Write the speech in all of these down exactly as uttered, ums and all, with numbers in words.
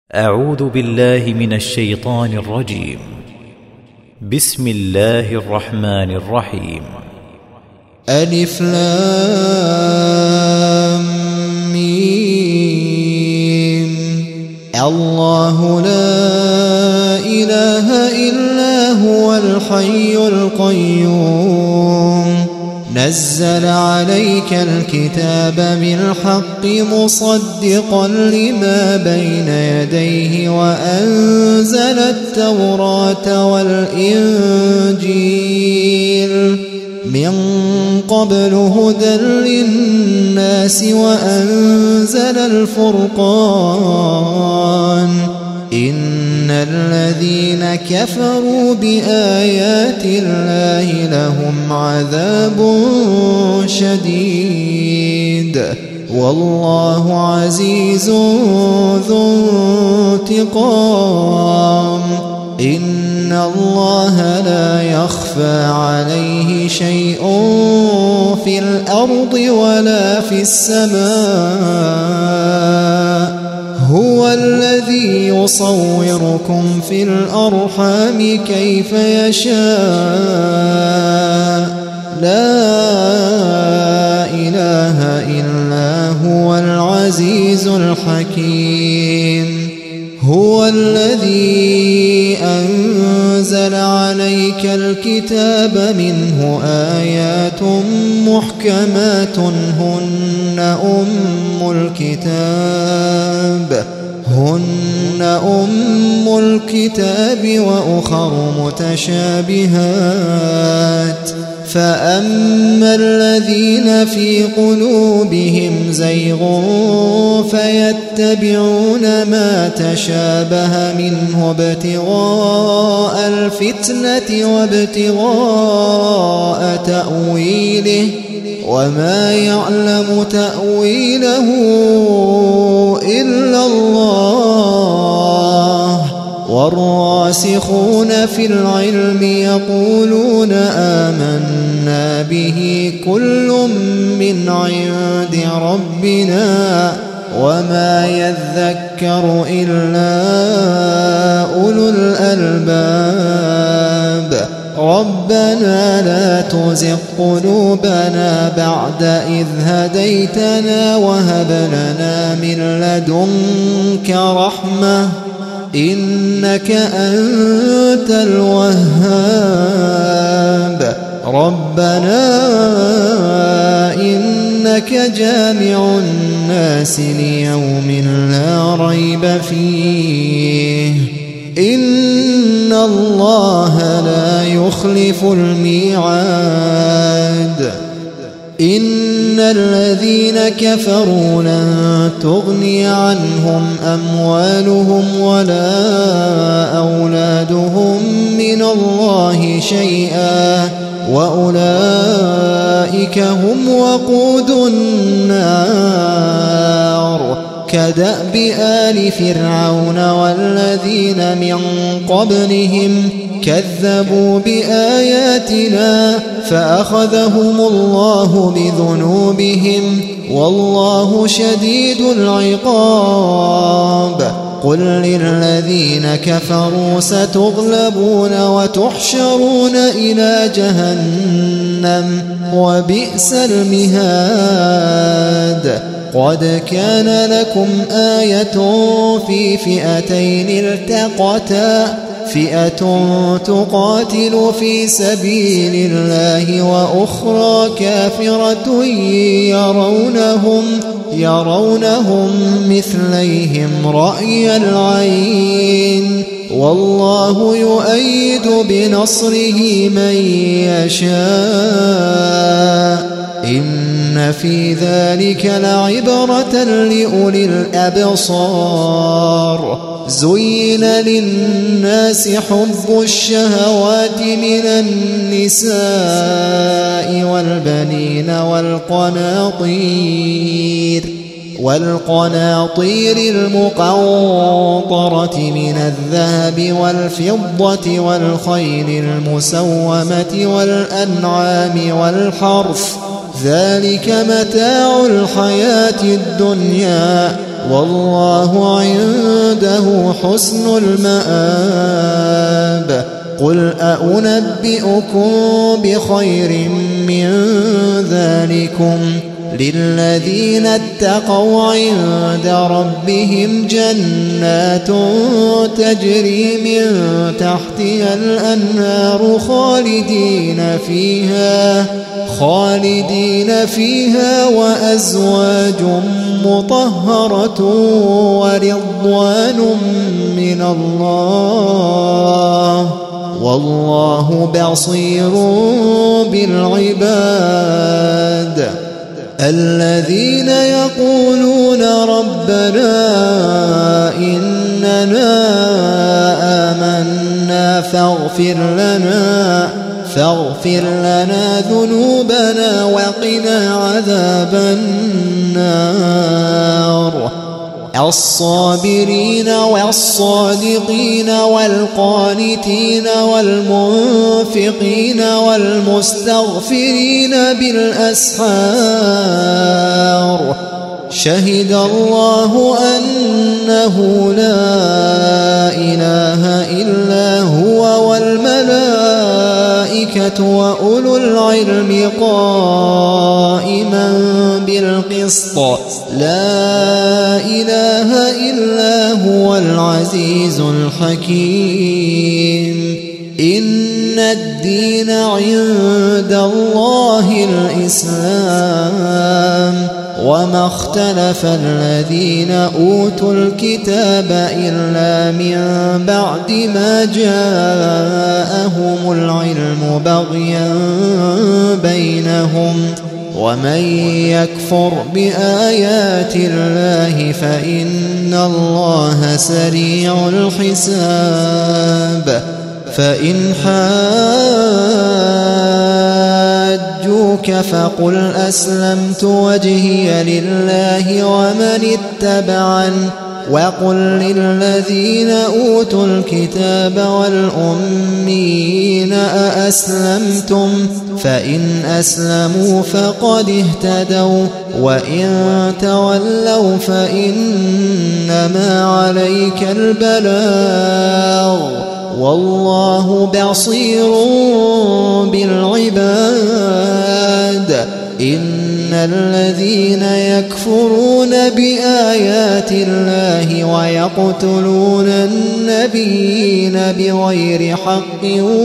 أعوذ بالله من الشيطان الرجيم. بسم الله الرحمن الرحيم. ألف لام ميم. الله لا إله إلا هو الحي القيوم نزل عليك الكتاب بالحق مصدقا لما بين يديه وأنزل التوراة والإنجيل من قبل هدى للناس وأنزل الفرقان إن الذين كفروا بآيات الله لهم عذاب شديد والله عزيز ذو انتقام إن الله لا يخفى عليه شيء في الأرض ولا في السماء هو الذي يصوركم في الأرحام كيف يشاء لا إله إلا هو العزيز الحكيم هو الذي أنزل عليك الكتاب منه آيات محكمات هن أم الكتاب هن أم الكتاب وأخر متشابهات فأما الذين في قلوبهم زيغ فيتبعون ما تشابه منه ابتغاء الفتنة وابتغاء تأويله وما يعلم تأويله إلا الله والراسخون في العلم يقولون آمنا به كل من عند ربنا وما يذكر إلا أولو الألباب ربنا لا تزغ قلوبنا بعد إذ هديتنا وهب لنا من لدنك رحمة إنك أنت الوهاب ربنا إنك جامع الناس ليوم لا ريب فيه إن الله لا يخلف الميعاد إن الذين كفروا لن تغني عنهم أموالهم ولا أولادهم من الله شيئا وأولئك هم وقود النار كدأب آل فرعون والذين من قبلهم كذبوا بآياتنا فأخذهم الله بذنوبهم والله شديد العقاب قل للذين كفروا ستغلبون وتحشرون إلى جهنم وبئس المهاد قد كان لكم آية في فئتين التقتا فئة تقاتل في سبيل الله وأخرى كافرة يرونهم يرونهم مثليهم رأي العين والله يؤيد بنصره من يشاء إن في ذلك لعبرة لأولي الأبصار زين للناس حب الشهوات من النساء والبنين والقناطير والقناطير المقنطرة من الذهب والفضة والخيل المسومة والأنعام والحرث ذلك متاع الحياة الدنيا والله عنده حسن المآب قل أنبئكم بخير من ذلكم للذين اتقوا عند ربهم جنات تجري من تحتها الأنهار خالدين فيها خالدين فيها وأزواج مطهرة ورضوان من الله والله بصير بالعباد الذين يقولون ربنا إننا آمنا فاغفر لنا فاغفر لنا ذنوبنا وقنا عذاب النار الصابرين والصادقين والقانتين والمنفقين والمستغفرين بالأسحار شهد الله أنه لا إله إلا هو والملائكة وأولو العلم قائما بالقسط لا إله إلا هو العزيز الحكيم إن الدين عند الله الإسلام وما اختلف الذين أوتوا الكتاب إلا من بعد ما جاءهم العلم بغيا بينهم ومن يكفر بآيات الله فإن الله سريع الحساب فإن حاجوك فقل أسلمت وجهي لله ومن اتبعن وقل للذين أوتوا الكتاب والأميين أأسلمتم فإن أسلموا فقد اهتدوا وإن تولوا فإنما عليك البلاغ والله بصير بالعباد إن الذين يكفرون بآيات الله ويقتلون النبيين بغير حق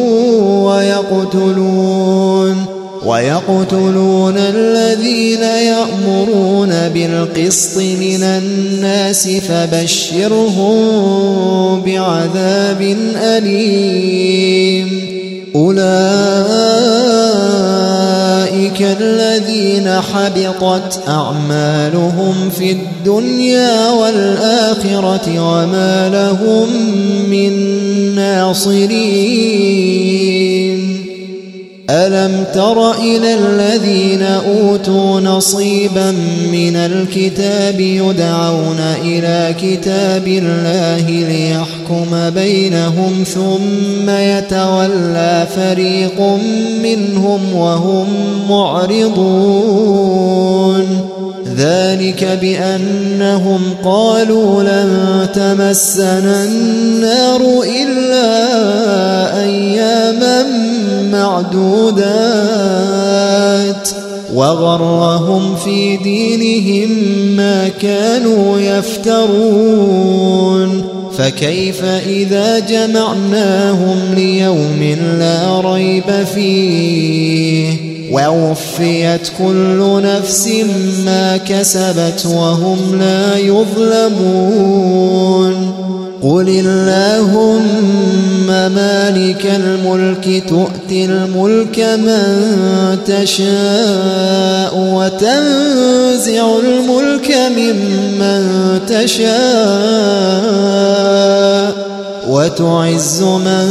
ويقتلون ويقتلون الذين يأمرون بالقسط من الناس فبشرهم بعذاب أليم أولئك الذين حبطت أعمالهم في الدنيا والآخرة وما لهم من ناصرين ألم تر إلى الذين أوتوا نصيبا من الكتاب يدعون إلى كتاب الله ليحكم بينهم ثم يتولى فريق منهم وهم معرضون ذلك بأنهم قالوا لن تمسنا النار إلا أياما معدودات وغرهم في دينهم ما كانوا يفترون فكيف إذا جمعناهم ليوم لا ريب فيه ووفيت كل نفس ما كسبت وهم لا يظلمون قل اللهم مالك الملك تؤتي الملك من تشاء وتنزع الملك ممن تشاء وتعز من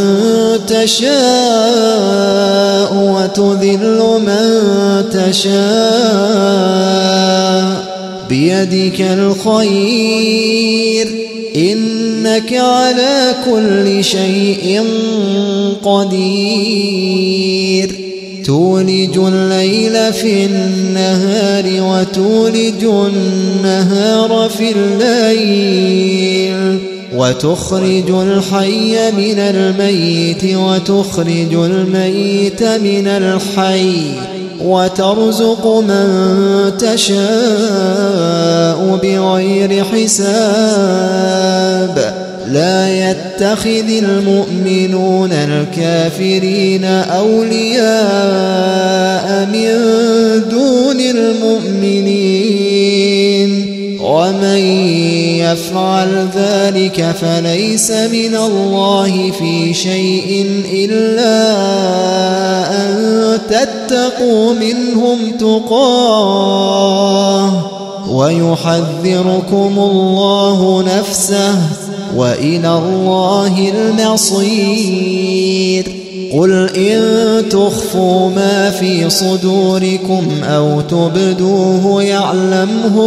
تشاء وتذل من تشاء بيدك الخير إنك على كل شيء قدير تولج الليل في النهار وتولج النهار في الليل وتخرج الحي من الميت وتخرج الميت من الحي وترزق من تشاء بغير حساب لا يتخذ المؤمنون الكافرين أولياء من دون المؤمنين ومن يفعل ذلك فليس من الله في شيء إلا أن تتقوا منهم تقاه ويحذركم الله نفسه وإلى الله المصير قل إن تخفوا ما في صدوركم أو تبدوه يعلمه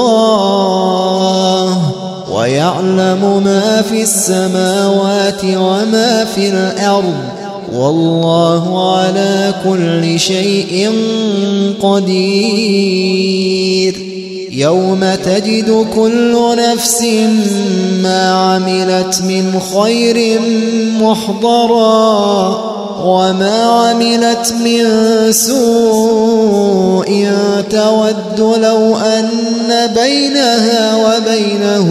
الله ويعلم ما في السماوات وما في الأرض والله على كل شيء قدير يوم تجد كل نفس ما عملت من خير محضرا وما عملت من سوء تود لو أن بينها وبينه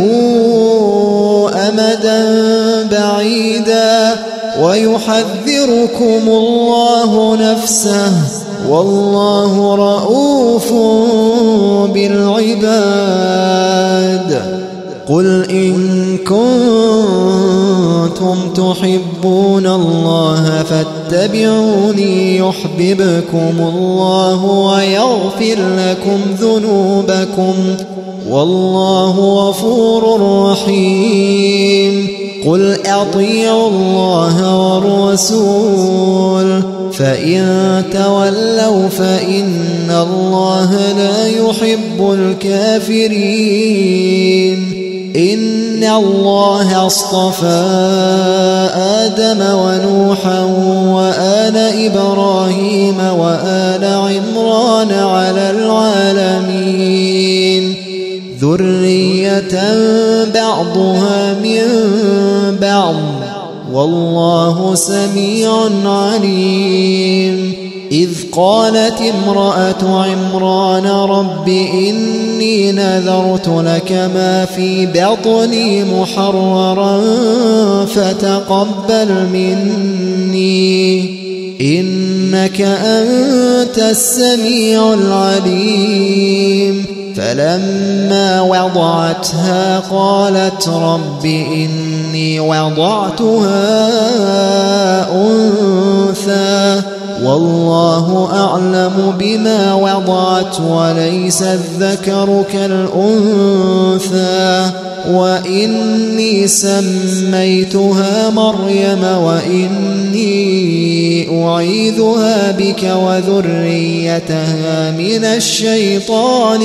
أمدا بعيدا ويحذركم الله نفسه والله رؤوف بالعباد قل إن كنتم تحبون الله فاتبعوني يحببكم الله ويغفر لكم ذنوبكم والله غفور رحيم قل أطيعوا الله والرسول فإن تولوا فإن الله لا يحب الكافرين إن الله اصطفى آدم ونوحا وآل إبراهيم وآل عمران على العالمين ذرية بعضها من بعض والله سميع عليم إذ قالت امرأة عمران رب إني نذرت لك ما في بطني محررا فتقبل مني إنك أنت السميع العليم فلما وضعتها قالت رب إني وضعتها أنثى والله أعلم بما وضعت وليس الذكر كالأنثى وإني سميتها مريم وإني أعيذها بك وذريتها من الشيطان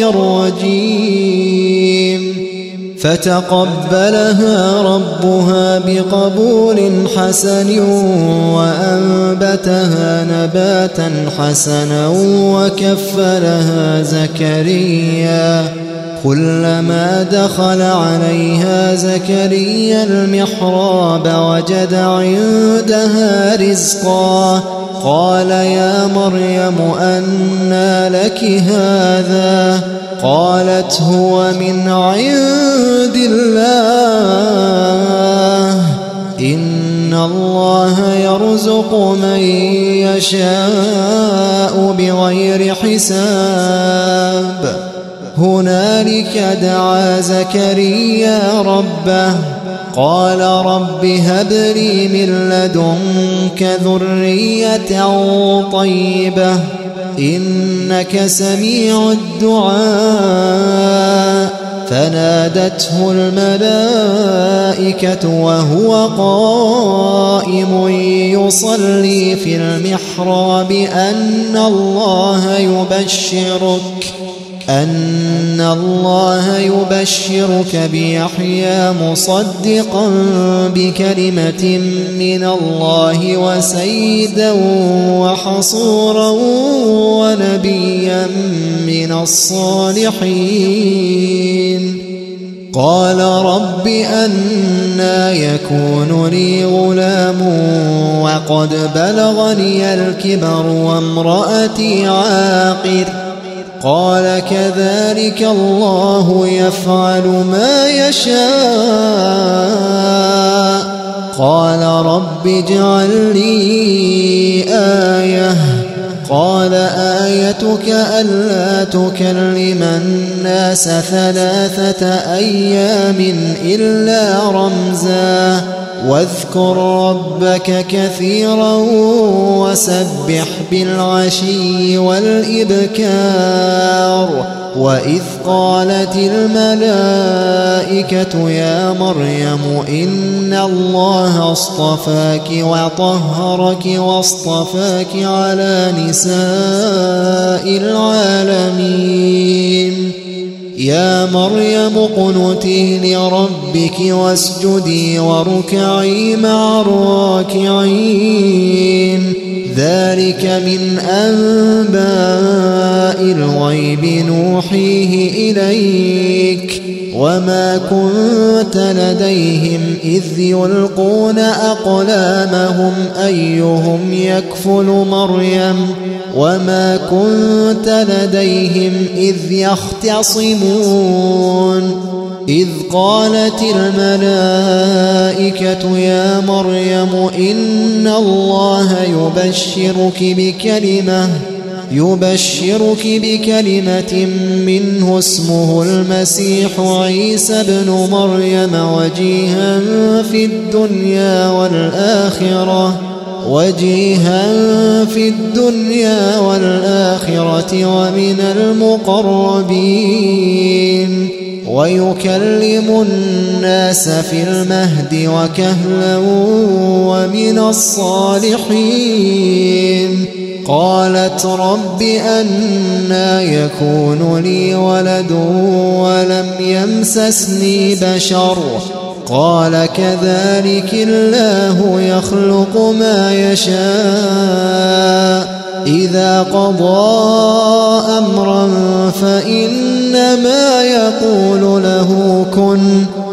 الرجيم فتقبلها ربها بقبول حسن وأنبتها نباتا حسنا وكفلها زكريا كلما دخل عليها زكريا المحراب وجد عندها رزقا قال يا مريم أنى لك هذا قالت هو من عند الله إن الله يرزق من يشاء بغير حساب هنالك دعا زكريا ربه قال رب هب لي من لدنك ذرية طيبة إنك سميع الدعاء فنادته الملائكة وهو قائم يصلي في المحراب أن الله يبشرك أن الله يبشرك بيحيى مصدقا بكلمة من الله وسيدا وحصورا ونبيا من الصالحين. قال رب أنى يكون لي غلام وقد بلغني الكبر وامرأتي عاقر. قال كذلك الله يفعل ما يشاء. قال رب اجعل لي آية. قال آيتك ألا تكلم الناس ثلاثة أيام إلا رمزا واذكر ربك كثيرا وسبح بالعشي والإبكار. وإذ قالت الملائكة يا مريم إن الله اصطفاك وطهرك واصطفاك على نساء العالمين. يا مريم اقنتي لربك واسجدي واركعي مع الراكعين. ذلك من أنباء الغيب نوحيه إليك وما كنت لديهم إذ يلقون أقلامهم أيهم يكفل مريم وما كنت لديهم إذ يختصمون. إذ قالت الملائكة يا مريم إن الله يبشرك بكلمة يبشرك بكلمة منه اسمه المسيح عيسى ابن مريم وجيها في الدنيا والآخرة وجيها في الدنيا والآخرة ومن المقربين ويكلم الناس في المهد وكهلا ومن الصالحين. قالت رب أنى يكون لي ولد ولم يمسسني بشر. قال كذلك الله يخلق ما يشاء إذا قضى أمرا فإنما يقول له كن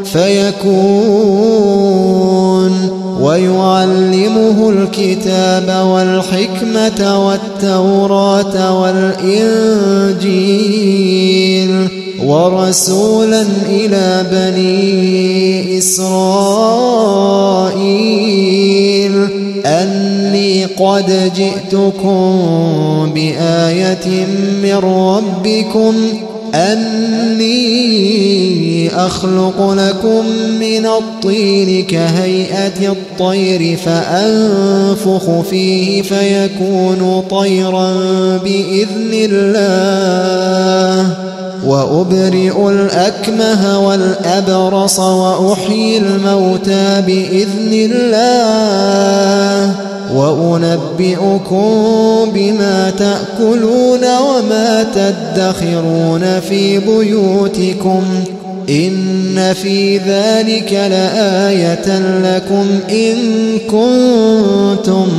فيكون. ويعلمه الكتاب والحكمة والتوراة والإنجيل ورسولا إلى بني إسرائيل أني قد جئتكم بآية من ربكم أني أخلق لكم من الطين كهيئة الطير فأنفخ فيه فيكون طيرا بإذن الله وأبرئ الأكمه والأبرص وأحيي الموتى بإذن الله وأنبئكم بما تأكلون وما تدخرون في بيوتكم إن في ذلك لآية لكم إن كنتم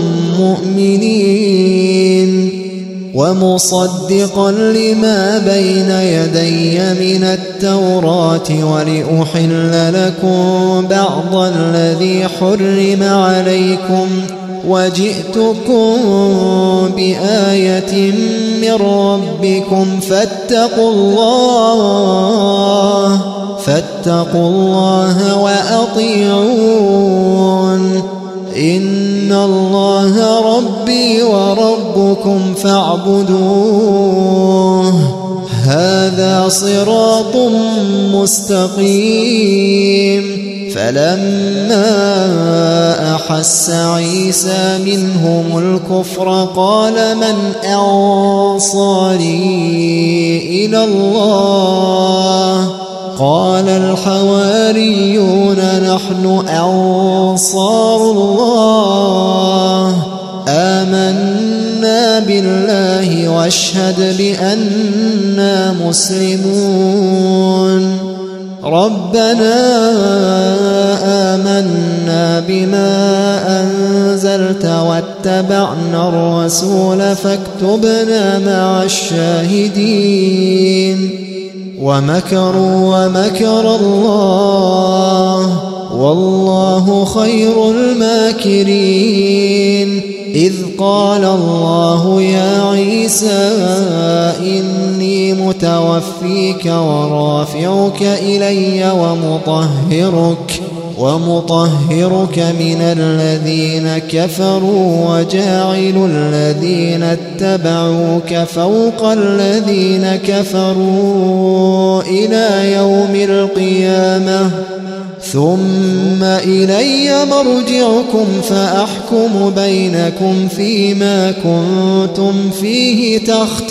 مؤمنين. ومصدقا لما بين يدي من التوراة ولأحل لكم بعض الذي حرم عليكم وجئتكم بآية من ربكم فاتقوا الله فاتقوا الله وأطيعون إن الله ربي وربكم فاعبدوه هذا صراط مستقيم. فلما أحس عيسى منهم الكفر قال من أنصاري إلى الله قال الحواريون نحن أنصار الله آمنا بالله واشهد بأننا مسلمون ربنا آمنا بما أنزلت واتبعنا الرسول فاكتبنا مع الشاهدين ومكروا ومكر الله والله خير الماكرين إذ قال الله يا عيسى إني متوفيك ورافعك إلي ومطهرك ومطهرك من الذين كفروا وجاعل الذين اتبعوك فوق الذين كفروا إلى يوم القيامة ثم إلي مرجعكم فأحكم بينكم فيما كنتم فيه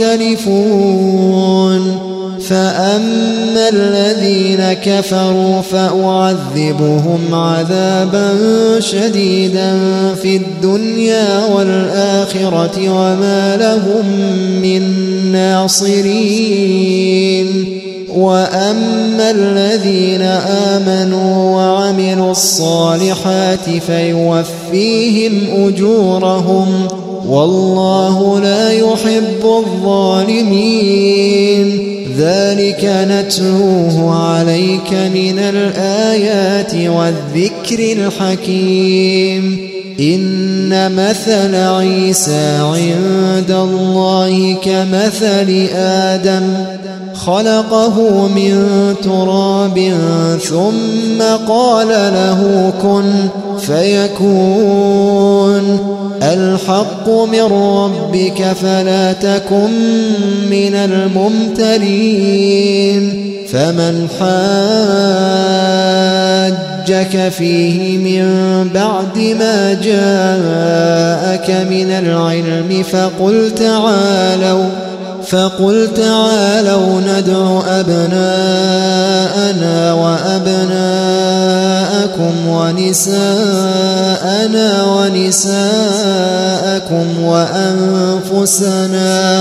تختلفون فأما الذين كفروا فأعذبهم عذابا شديدا في الدنيا والآخرة وما لهم من ناصرين وأما الذين آمنوا وعملوا الصالحات فيوفيهم أجورهم والله لا يحب الظالمين ذلك نتلوه عليك من الآيات والذكر الحكيم إن مثل عيسى عند الله كمثل آدم خلقه من تراب ثم قال له كن فيكون الحق من ربك فلا تكن من الممترين فمن حاجك فيه من بعد ما جاءك من العلم فقل تعالوا فقل تعالوا ندع أبناءنا وأبناءكم ونساءنا ونساءكم وأنفسنا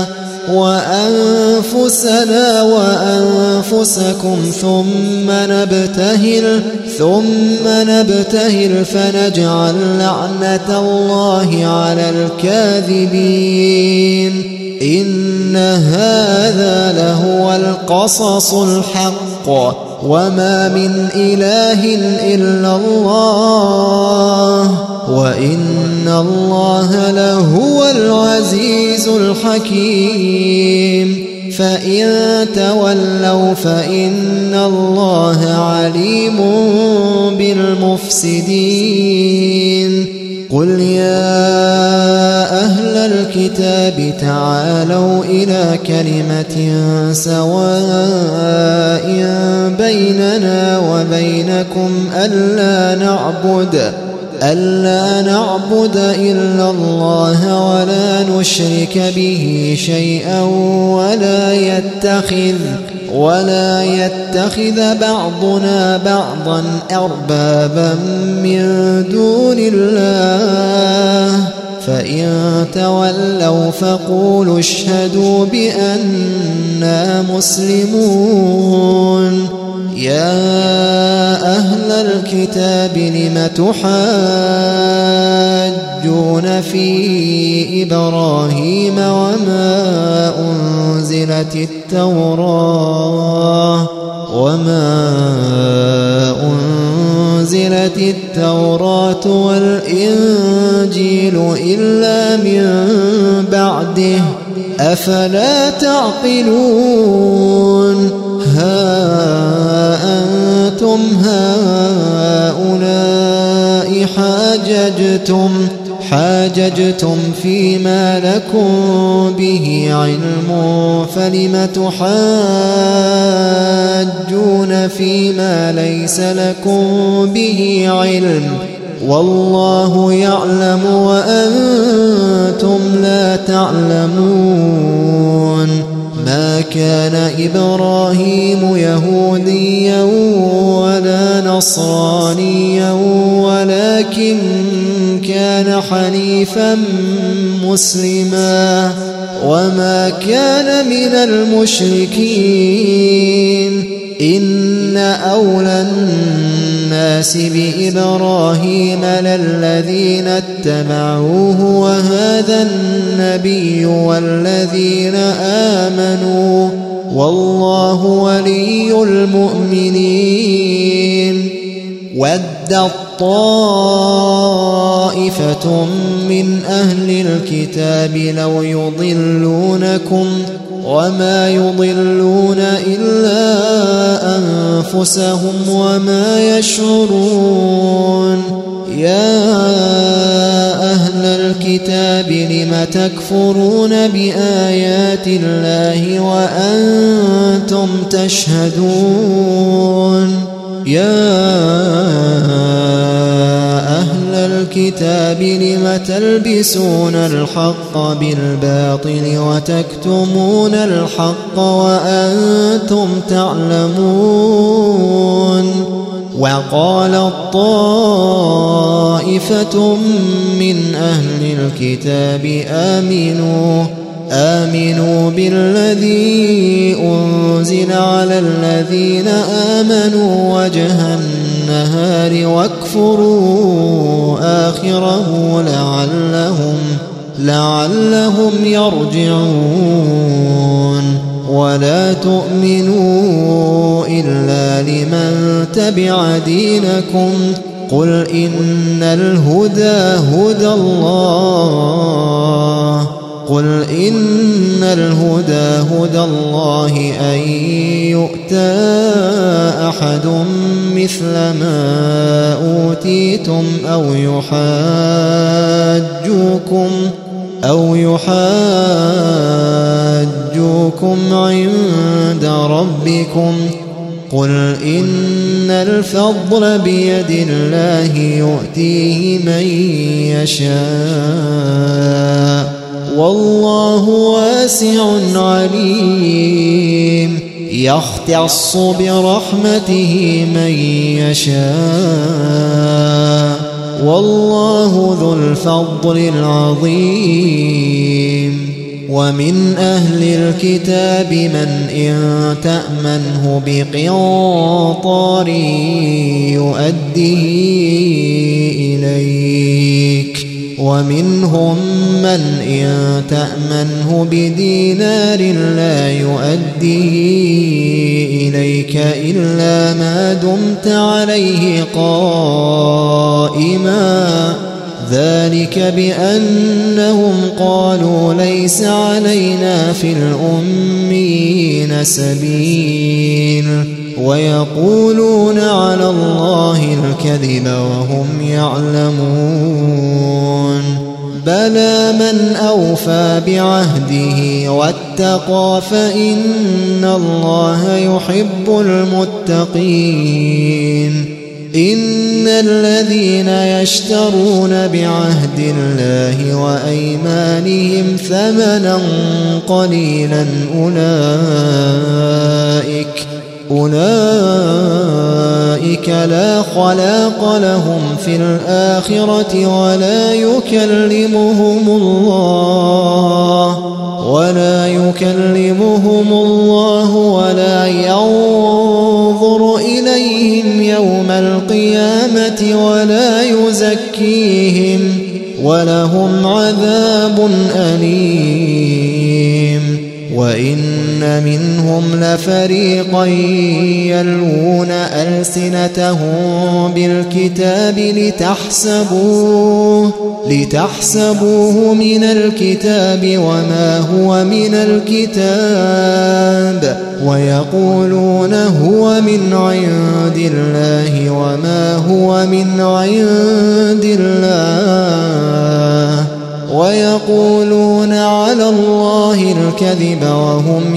وأنفسنا وأنفسكم ثم نبتهل ثم نبتهل فنجعل لعنة الله على الكاذبين إن هذا لهو القصص الحق وما من إله إلا الله وإن الله لهو العزيز الحكيم فإن تولوا فإن الله عليم بالمفسدين قل يا أهل الكتاب تعالوا إلى كلمة سواء بيننا وبينكم ألا نعبد ألا نعبد إلا الله ولا نشرك به شيئا ولا يتخذ ولا يتخذ بعضنا بعضا أربابا من دون الله فإن تولوا فقولوا اشهدوا بأننا مسلمون يا أهل الكتاب لم تحاجون في إبراهيم وما أنزلت التوراة وما أنزلت التوراة والإنجيل إلا من بعده أفلا تعقلون ها أنتم هؤلاء حاججتم حاججتم فيما لكم به علم فلم تحاجون فيما ليس لكم به علم والله يعلم وأنتم لا تعلمون ما كان إبراهيم يهوديا ولا نصرانيا ولكن كان كان حنيفا مسلما وما كان من المشركين إن أولى الناس بإبراهيم للذين اتبعوه وهذا النبي والذين آمنوا والله ولي المؤمنين ودت طائفة من أهل الكتاب لو يضلونكم وما يضلون إلا أنفسهم وما يشعرون يا أهل الكتاب لم تكفرون بآيات الله وأنتم تشهدون يا أهل الكتاب لم تلبسون الحق بالباطل وتكتمون الحق وأنتم تعلمون وقالت طائفة من أهل الكتاب آمنوا آمنوا بالذي أنزل على الذين آمنوا وجه النهار واكفروا آخره لعلهم لعلهم يرجعون ولا تؤمنوا إلا لمن تبع دينكم قل إن الهدى هدى الله قل إن الهدى هدى الله أن يؤتى أحد مثل ما أوتيتم أو يحاجوكم أو يحاجوكم عند ربكم قل إن الفضل بيد الله يؤتيه من يشاء والله واسع عليم يختص برحمته من يشاء والله ذو الفضل العظيم ومن أهل الكتاب من إن تأمنه بقنطار يؤديه إليك ومنهم من إن تأمنه بدينار لا يؤديه إليك إلا ما دمت عليه قائما ذلك بأنهم قالوا ليس علينا في الأمين سبيل ويقولون على الله الكذب وهم يعلمون بلى من أوفى بعهده واتقى فإن الله يحب المتقين إن الذين يشترون بعهد الله وأيمانهم ثمنا قليلا أولئك أولئك لا خلاق لهم في الآخرة ولا يكلمهم الله ولا يكلمهم الله ولا ينظر إليهم يوم القيامة ولا يزكيهم ولهم عذاب أليم وإن منهم لفريقا يلوون ألسنتهم بالكتاب لتحسبوه لتحسبوه من الكتاب وما هو من الكتاب ويقولون هو من عند الله وما هو من عند الله ويقولون على الله الكذب وهم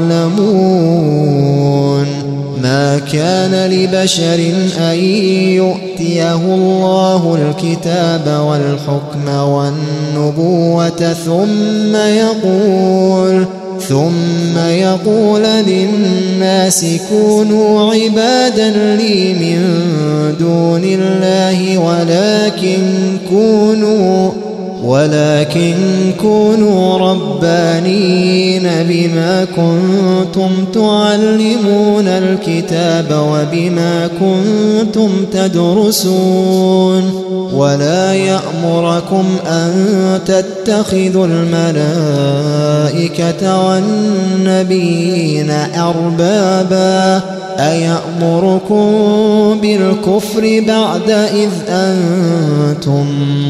يعلمون ما كان لبشر أن يؤتيه الله الكتاب والحكم والنبوة ثم يقول ثم يقول للناس كونوا عبادا لي من دون الله ولكن كونوا ولكن كونوا ربانين بما كنتم تعلمون الكتاب وبما كنتم تدرسون ولا يأمركم أن تتخذوا الملائكة والنبيين أربابا أيأمركم بالكفر بعد إذ أنتم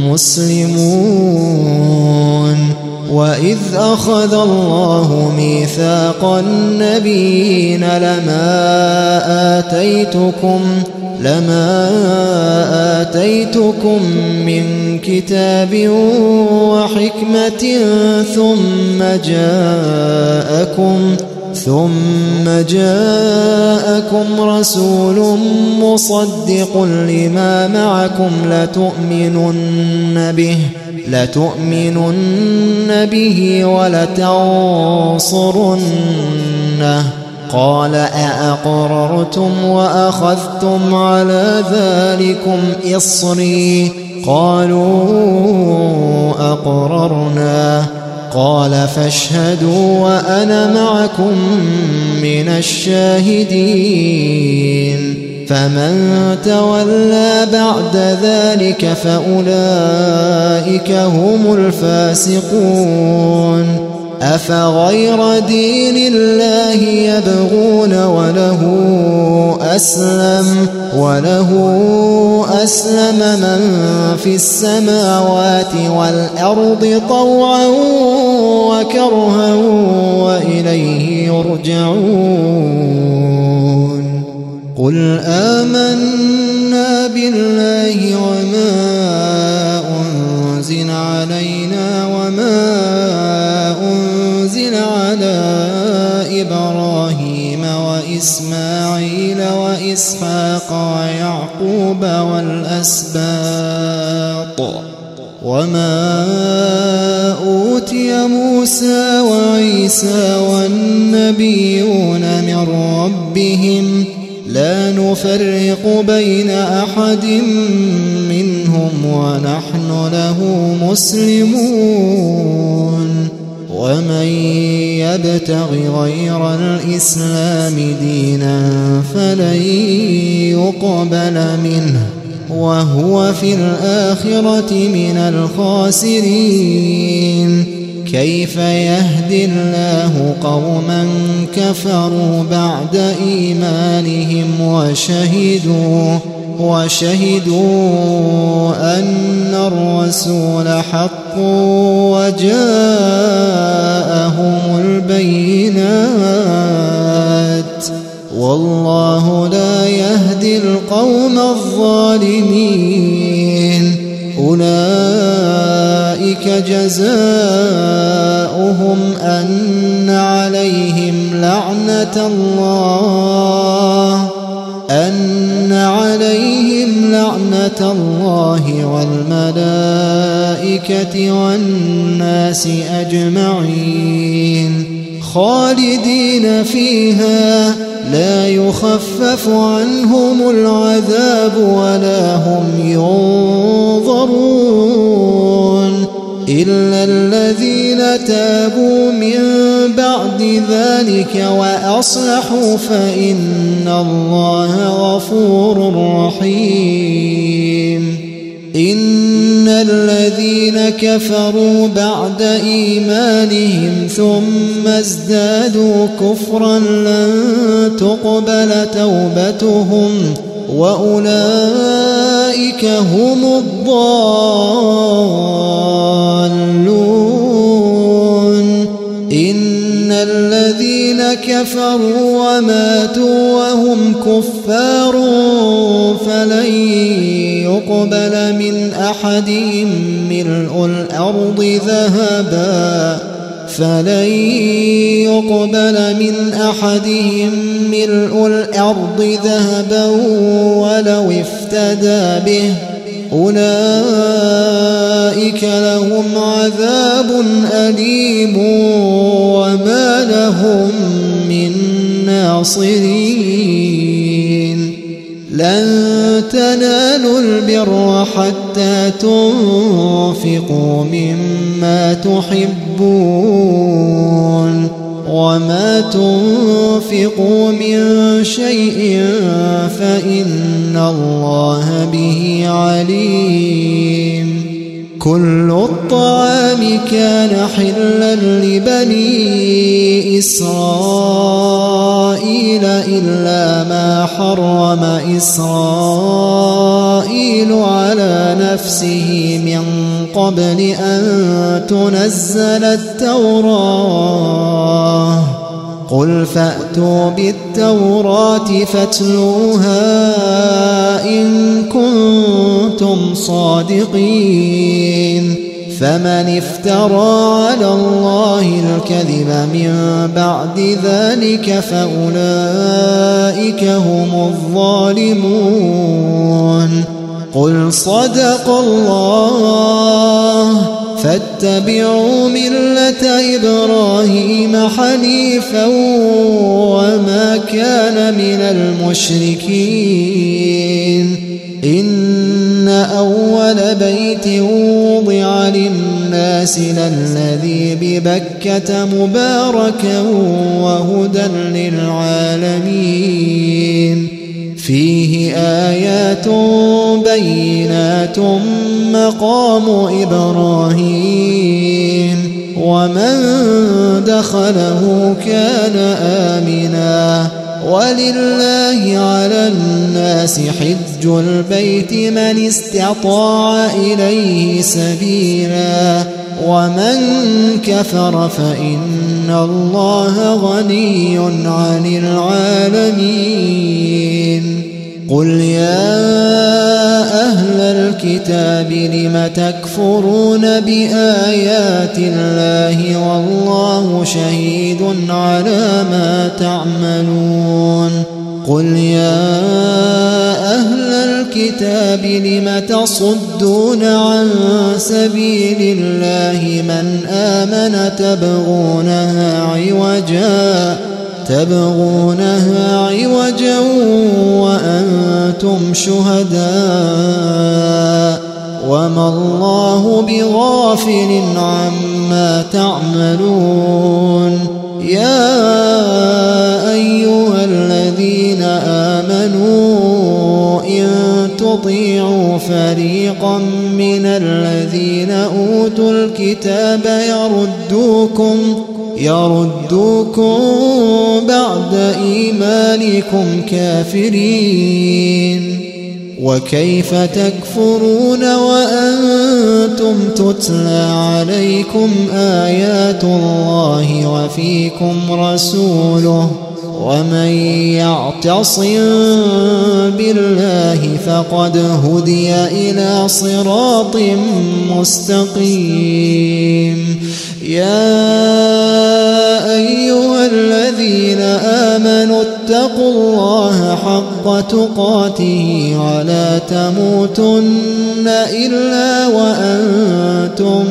مسلمون وإذ أخذ الله ميثاق النبيين لما آتيتكم لما آتيتكم من كتاب وحكمة ثم جاءكم ثم جاءكم رسول مصدق لما معكم لتؤمنن به لتؤمنن به ولتنصرنه قال أأقررتم وأخذتم على ذلكم إصري قالوا أقررنا قال فاشهدوا وأنا معكم من الشاهدين فمن تولى بعد ذلك فأولئك هم الفاسقون أفغير دين الله يبغون وله أسلم وله أسلم من في السماوات والأرض طوعا وكرها وإليه يرجعون قل آمنا بالله وما أنزل علينا وما أنزل على إبراهيم وإسماعيل وإسحاق ويعقوب والأسباط وما أوتي موسى وعيسى والنبيون من ربهم لا نفرق بين أحد منهم ونحن له مسلمون ومن يبتغ غير الإسلام دينا فلن يقبل منه وهو في الآخرة من الخاسرين كيف يهدي الله قوما كفروا بعد إيمانهم وشهدوا وشهدوا أن الرسول حق وجاءهم البينات والله لا يهدي القوم الظالمين أولئك جزاؤهم أن عليهم لعنة الله أن عليهم لعنة الله والملائكة والناس أجمعين خالدين فيها لا يخفف عنهم العذاب ولا هم ينظرون إلا الذين تابوا من بعد ذلك وأصلحوا فإن الله غفور رحيم إن الذين كفروا بعد إيمانهم ثم ازدادوا كفرا لن تقبل توبتهم وأولئك هم الضالون إن الذين كفروا وماتوا وهم كفار فلن يقبل من أحدهم ملء الأرض ذهبا فلن يقبل من أحدهم ملء الأرض ذهبا ولو افتدى به أولئك أولئك لهم عذاب أليم وما لهم من ناصرين لن تنالوا البر حتى تنفقوا مما تحبون وما تنفقوا من شيء فإن الله به عليم كل الطعام كان حلا لبني إسرائيل إلا ما حرم إسرائيل على نفسه من قبل أن تنزل التوراة قل فأتوا بالتوراة فاتلوها إن كنتم صادقين فمن افترى على الله الكذب من بعد ذلك فأولئك هم الظالمون قل صدق الله فاتبعوا ملة إبراهيم حنيفا وما كان من المشركين إن أول بيت وضع للناس للذي ببكة مباركا وهدى للعالمين فيه آيات بينات مقام إبراهيم ومن دخله كان آمنا ولله على الناس حج البيت من استطاع إليه سبيلا ومن كفر فإن الله غني عن العالمين قل يا أهل الكتاب لم تكفرون بآيات الله والله شهيد على ما تعملون قل يا أهل الكتاب لم تصدون عن سبيل الله من آمن تبغونها عوجا تبغونها عوجا وأنتم شهداء وما الله بغافل عما تعملون يا أيها الذين آمنوا إن تطيعوا فريقا من الذين أوتوا الكتاب يردوكم يردوكم بعد إيمانكم كافرين وكيف تكفرون وأنتم تتلى عليكم آيات الله وفيكم رسوله ومن يعتصم بالله فقد هدي إلى صراط مستقيم يا أيها الذين آمنوا اتقوا الله حق تقاته ولا تموتن إلا وأنتم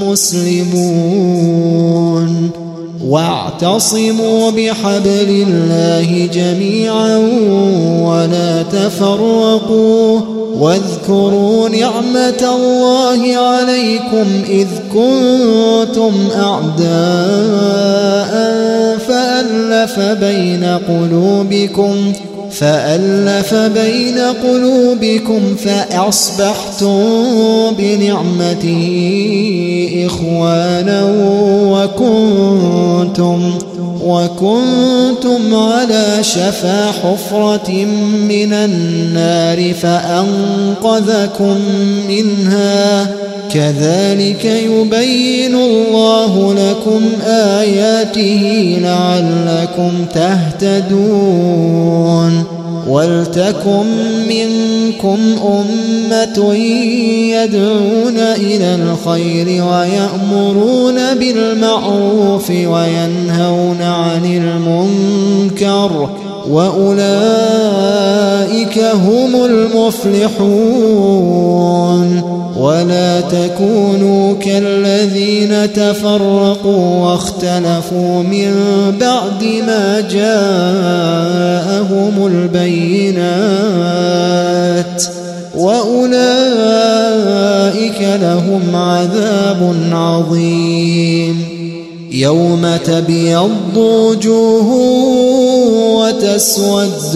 مسلمون واعتصموا بحبل الله جميعا ولا تفرقوا واذكروا نعمة الله عليكم إذ كنتم أعداء فألف بين قلوبكم فألف بين قلوبكم فأصبحتم بنعمته إخوانا وكنتم وكنتم على شفا حفرة من النار فأنقذكم منها كذلك يبين الله لكم آياته لعلكم تهتدون ولتكن منكم أمة يدعون إلى الخير ويأمرون بالمعروف وينهون عن المنكر وأولئك هم المفلحون ولا تكونوا كالذين تفرقوا واختلفوا من بعد ما جاءهم البينات وأولئك لهم عذاب عظيم. يوم تبيض وجوه وتسود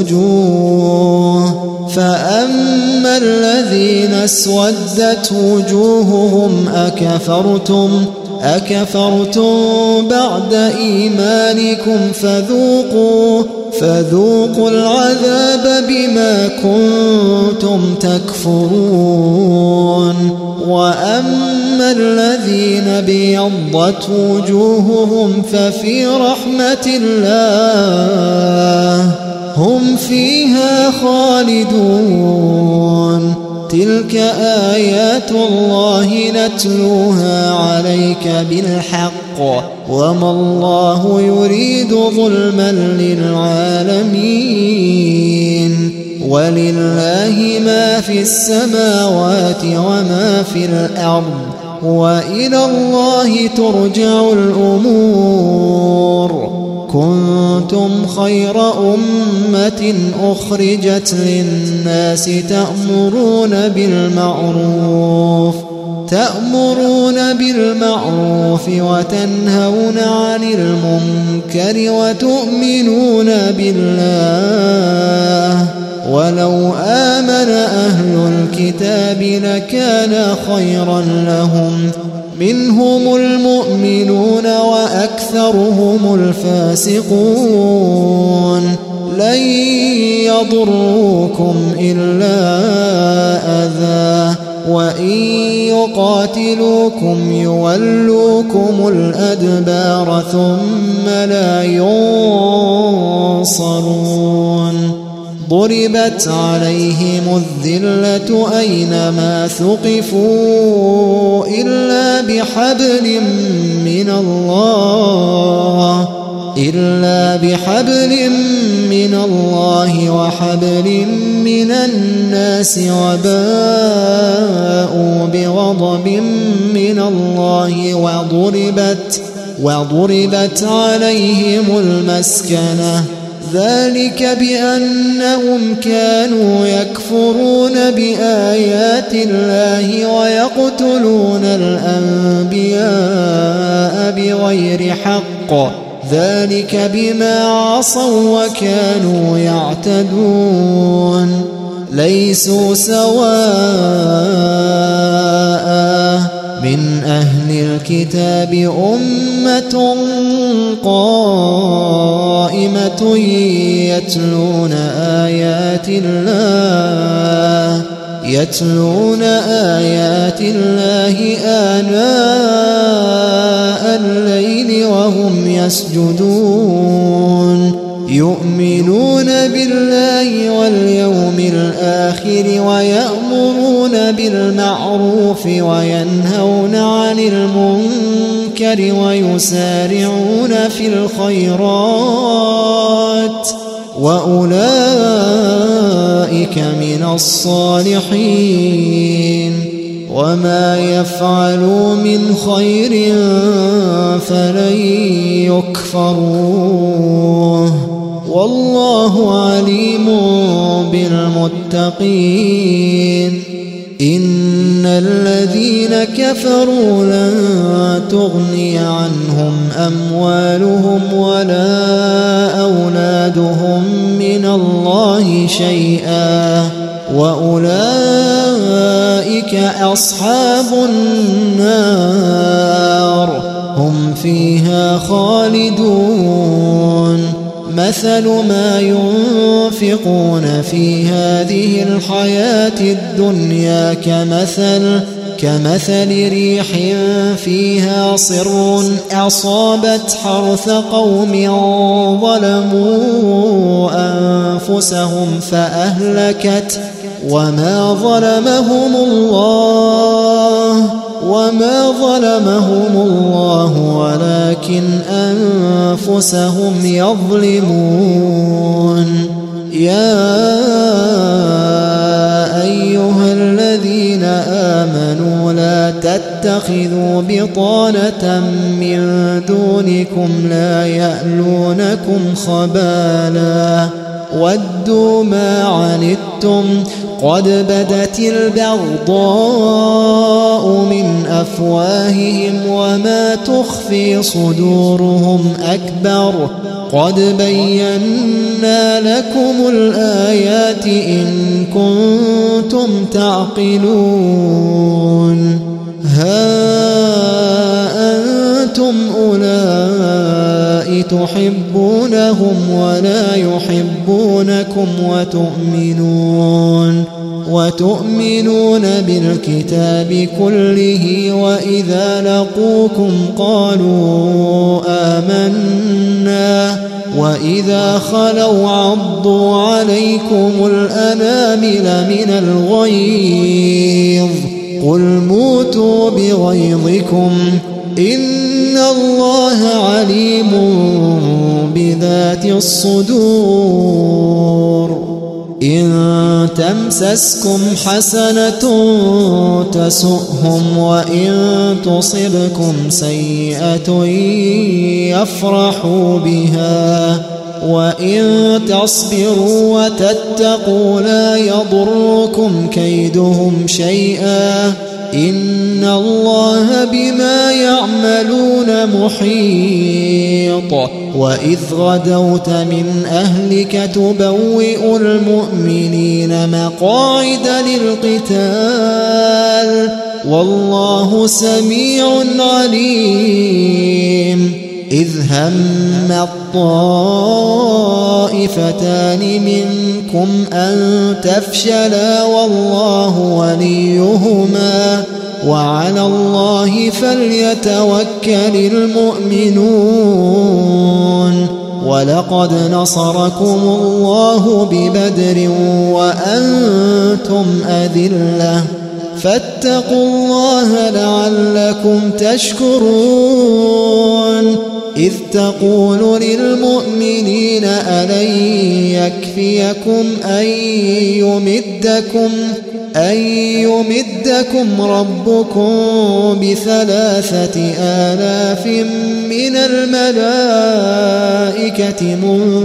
وجوه فأما الذين اسودت وجوههم أكفرتم أكفرتم بعد إيمانكم فذوقوا فذوقوا العذاب بما كنتم تكفرون. وأما الذين بيضت وجوههم ففي رحمة الله هم فيها خالدون. تلك آيات الله نتلوها عليك بالحق وما الله يريد ظلما للعالمين. ولله ما في السماوات وما في الأرض وإلى الله ترجع الأمور. كنتم خير أمة أخرجت للناس تأمرون بالمعروف تأمرون بالمعروف وتنهون عن المنكر وتؤمنون بالله. ولو آمن أهل الكتاب لكان خيرا لهم منهم المؤمنون وأكثرهم الفاسقون. لن يضروكم إلا أذى وإن يقاتلوكم يولوكم الأدبار ثم لا ينصرون. ضربت عليهم الذلة أينما ثقفوا إلا بحبل من الله إلا بحبل من الله وحبل من الناس وباءوا بغضب من الله وضربت وضربت عليهم المسكنة ذلك بأنهم كانوا يكفرون بآيات الله ويقتلون الأنبياء بغير حق ذلك بما عصوا وكانوا يعتدون. ليسوا سواء من أهل الكتاب أمة قائمة يتلون آيات الله يتلون آيات الله آناء الليل وهم يسجدون. يؤمنون بالله واليوم الآخر ويأمرون بالمعروف وينهون عن المنكر ويسارعون في الخيرات وأولئك من الصالحين. وما يفعلوا من خير فلن يكفروه والله عليم بالمتقين. إن الذين كفروا لن تغني عنهم أموالهم ولا أولادهم من الله شيئا وأولئك أصحاب النار هم فيها خالدون. مثل ما ينفقون في هذه الحياة الدنيا كمثل كمثل ريح فيها صر أصابت حرث قوم ظلموا أنفسهم فأهلكت وما ظلمهم الله وما ظلمهم الله ولكن أنفسهم يظلمون. يا أيها الذين الذين آمنوا لا تتخذوا بطانة من دونكم لا يألونكم خبالا ودوا ما عنتم قد بدت البغضاء من أفواههم وما تخفي صدورهم أكبر قد بينا لكم الآيات إن كنتم تعقلون ها أنتم أولئك تحبونهم ولا يحبونكم وتؤمنون وتؤمنون بالكتاب كله وإذا لقوكم قالوا آمنا وإذا خلوا عضوا عليكم الأنامل من الغيظ قل موتوا بغيظكم إن الله عليم بذات الصدور إن تمسسكم حسنة تسؤهم وإن تصبكم سيئة يفرحوا بها وإن تصبروا وتتقوا لا يضركم كيدهم شيئا إن الله بما يعملون محيط وإذ غدوت من أهلك تبوئ المؤمنين مقاعد للقتال والله سميع عليم إذ هم الطائفتان منكم أن تفشلا والله وليهما وعلى الله فليتوكل المؤمنون ولقد نصركم الله ببدر وأنتم أذلة فاتقوا الله لعلكم تشكرون إذ تقول للمؤمنين ألن يكفيكم أن يمدكم أن يمدكم ربكم بثلاثة آلاف من الملائكة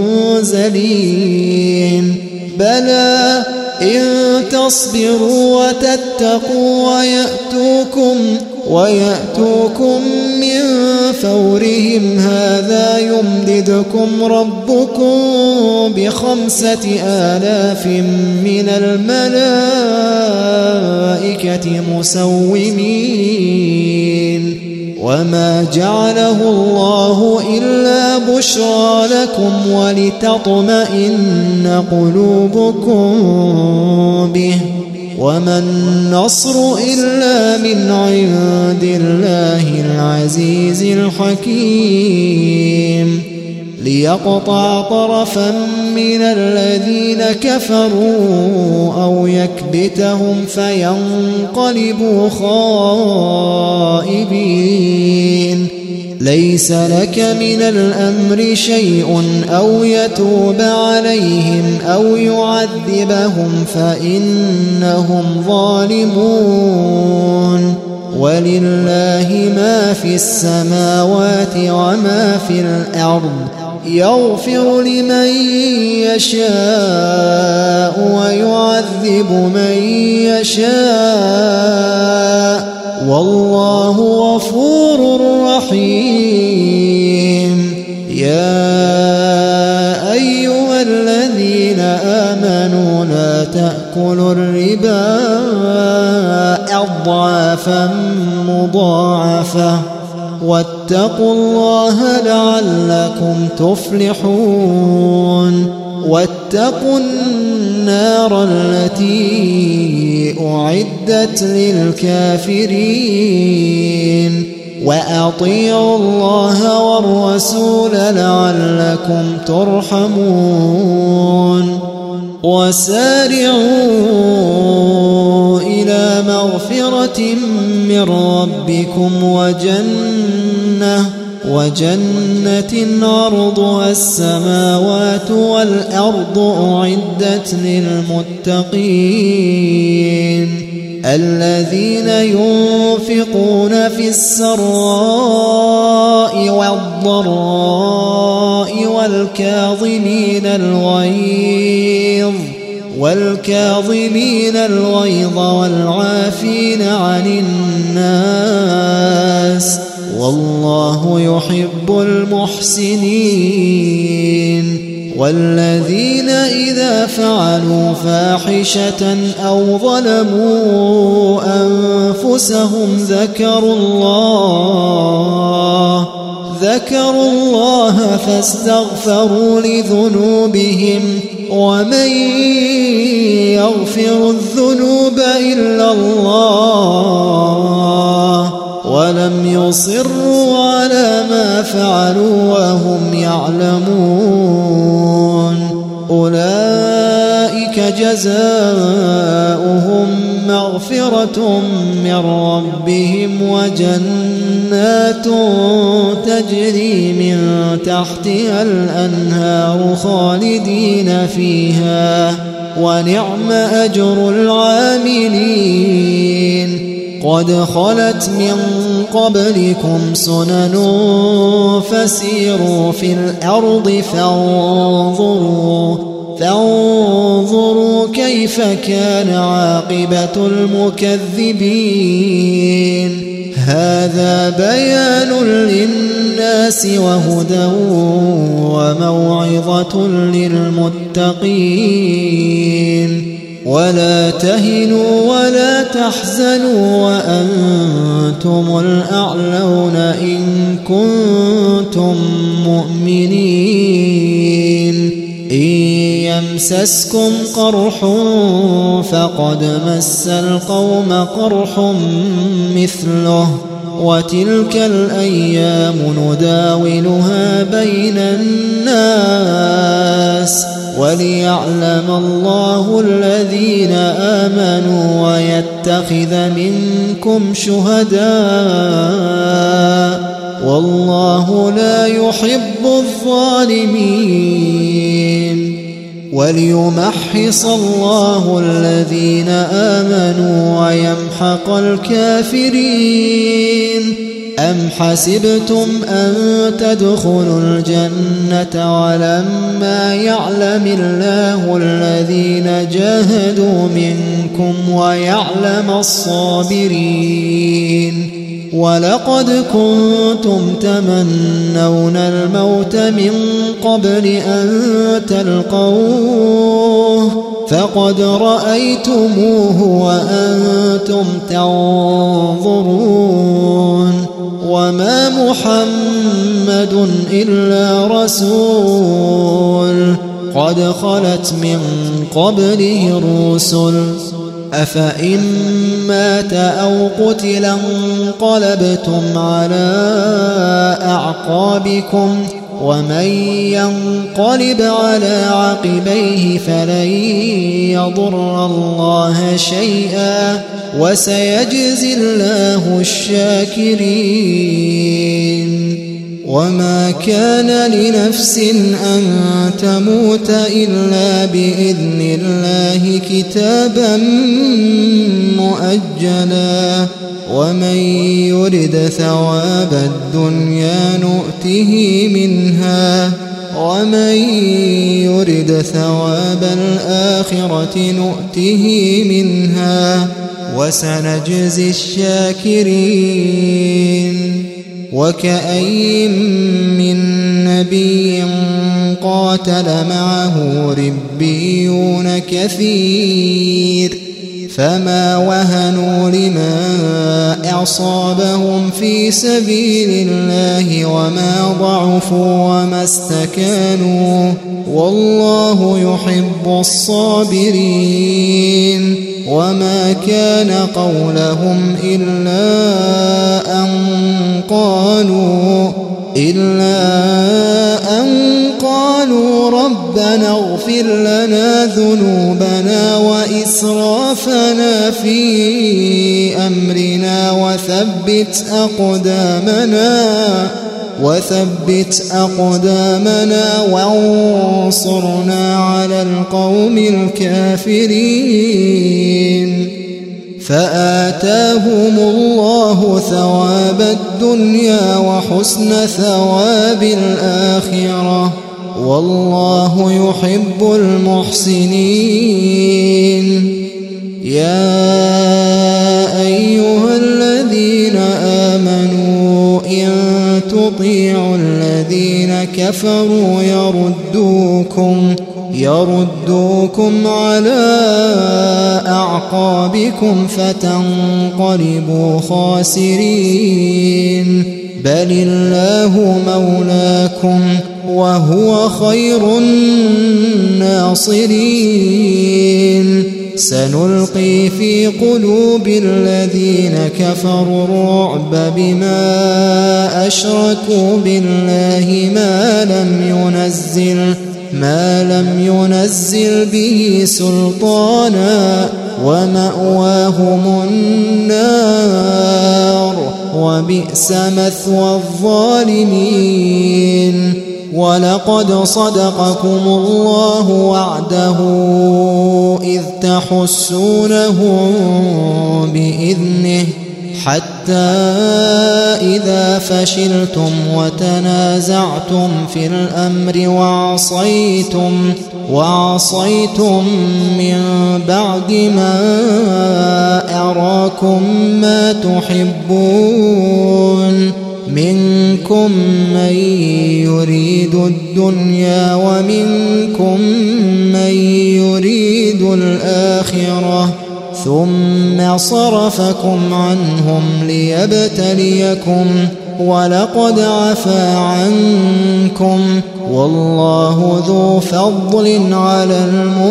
منزلين بلى إن تصبروا وتتقوا ويأتوكم ويأتوكم من فورهم هذا يمددكم ربكم بخمسة آلاف من الملائكة مسومين وما جعله الله إلا بشرى لكم ولتطمئن قلوبكم به وما النصر إلا من عند الله العزيز الحكيم ليقطع طرفا من الذين كفروا أو يكبتهم فينقلبوا خائبين ليس لك من الأمر شيء أو يتوب عليهم أو يعذبهم فإنهم ظالمون ولله ما في السماوات وما في الأرض يغفر لمن يشاء ويعذب من يشاء والله غفور رحيم يا أيها الذين آمنوا لا تأكلوا الربا أضعافا مضاعفة واتقوا الله لعلكم تفلحون واتقوا النار التي أعدت للكافرين وأطيعوا الله والرسول لعلكم ترحمون وسارعوا إلى مغفرة من ربكم وجنة وجنة عرضها السماوات والأرض أعدت للمتقين الذين ينفقون في السراء والضراء والكاظمين الغيظ والكاظمين الغيظ والعافين عن الناس والله يحب المحسنين. والذين إذا فعلوا فاحشة أو ظلموا أنفسهم ذكروا الله ذكروا الله فاستغفروا لذنوبهم ومن يغفر الذنوب إلا الله ولم يصروا على ما فعلوا وهم يعلمون أولئك جزاؤهم مغفرة من ربهم وجنات تجري من تحتها الأنهار خالدين فيها ونعم أجر العاملين. قد خلت من قبلكم سنن فسيروا في الأرض فانظروا فانظروا كيف كان عاقبة المكذبين. هذا بيان للناس وهدى وموعظة للمتقين. ولا تهنوا ولا تحزنوا وأنتم الأعلون إن كنتم مؤمنين. إن يمسسكم قرح فقد مس القوم قرح مثله وتلك الأيام نداولها بين الناس وليعلم الله الذين آمنوا ويتخذ منكم شهداء والله لا يحب الظالمين. وليمحص الله الذين آمنوا ويمحق الكافرين. أم حسبتم أن تدخلوا الجنة ولما يعلم الله الذين جاهدوا منكم ويعلم الصابرين. ولقد كنتم تمنون الموت من قبل أن تلقوه فقد رأيتموه وأنتم تنظرون. وما محمد إلا رسول قد خلت من قبله الرسل أفإن مات أو قتل انقلبتم على أعقابكم ومن ينقلب على عقبيه فلن يضر الله شيئا وسيجزي الله الشاكرين. وما كان لنفس أن تموت إلا بإذن الله كتابا مؤجلا ومن يرد ثواب الدنيا نؤته منها ومن يرد ثواب الآخرة نؤته منها وسنجزي الشاكرين. وكأين من نبي قاتل معه ربيون كثير فما وهنوا لما أصابهم في سبيل الله وما ضعفوا وما استكانوا والله يحب الصابرين. وما كان قولهم إلا أن قالوا إلا أن قالوا ربنا اغفر لنا ذنوبنا وإسرافنا في أمرنا وثبت أقدامنا وثبت أقدامنا وانصرنا على القوم الكافرين. فآتاهم الله ثواب الدنيا وحسن ثواب الآخرة والله يحب المحسنين. يا أيها الذين آمنوا إن تطيعوا الذين كفروا يردوكم يردوكم على أعقابكم فتنقلبوا خاسرين. بل الله مولاكم وهو خير الناصرين. سنلقي في قلوب الذين كفروا الرعب بما أشركوا بالله ما لم ينزل ما لم ينزل به سلطانا ومأواهم النار وبئس مثوى الظالمين. ولقد صدقكم الله وعده إذ تحسونهم بإذنه حتى إذا فشلتم وتنازعتم في الأمر وعصيتم وعصيتم من بعد ما أراكم ما تحبون منكم من يريد الدنيا ومنكم من يريد الآخرة ثم صرفكم عنهم ليبتليكم ولقد عفا عنكم والله ذو فضل على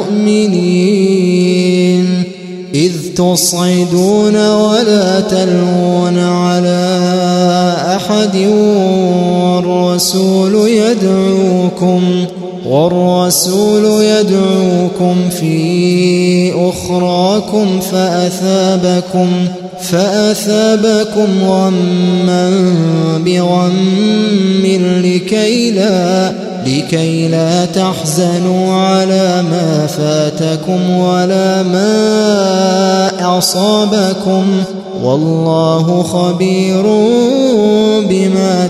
المؤمنين. إذ تصعدون ولا تلوون على أحد والرسول يدعوكم والرسول يدعوكم في أخراكم فأثابكم فأثابكم غما بغم لكي لا لكي لا تحزنوا على ما فاتكم ولا ما أصابكم والله خبير بما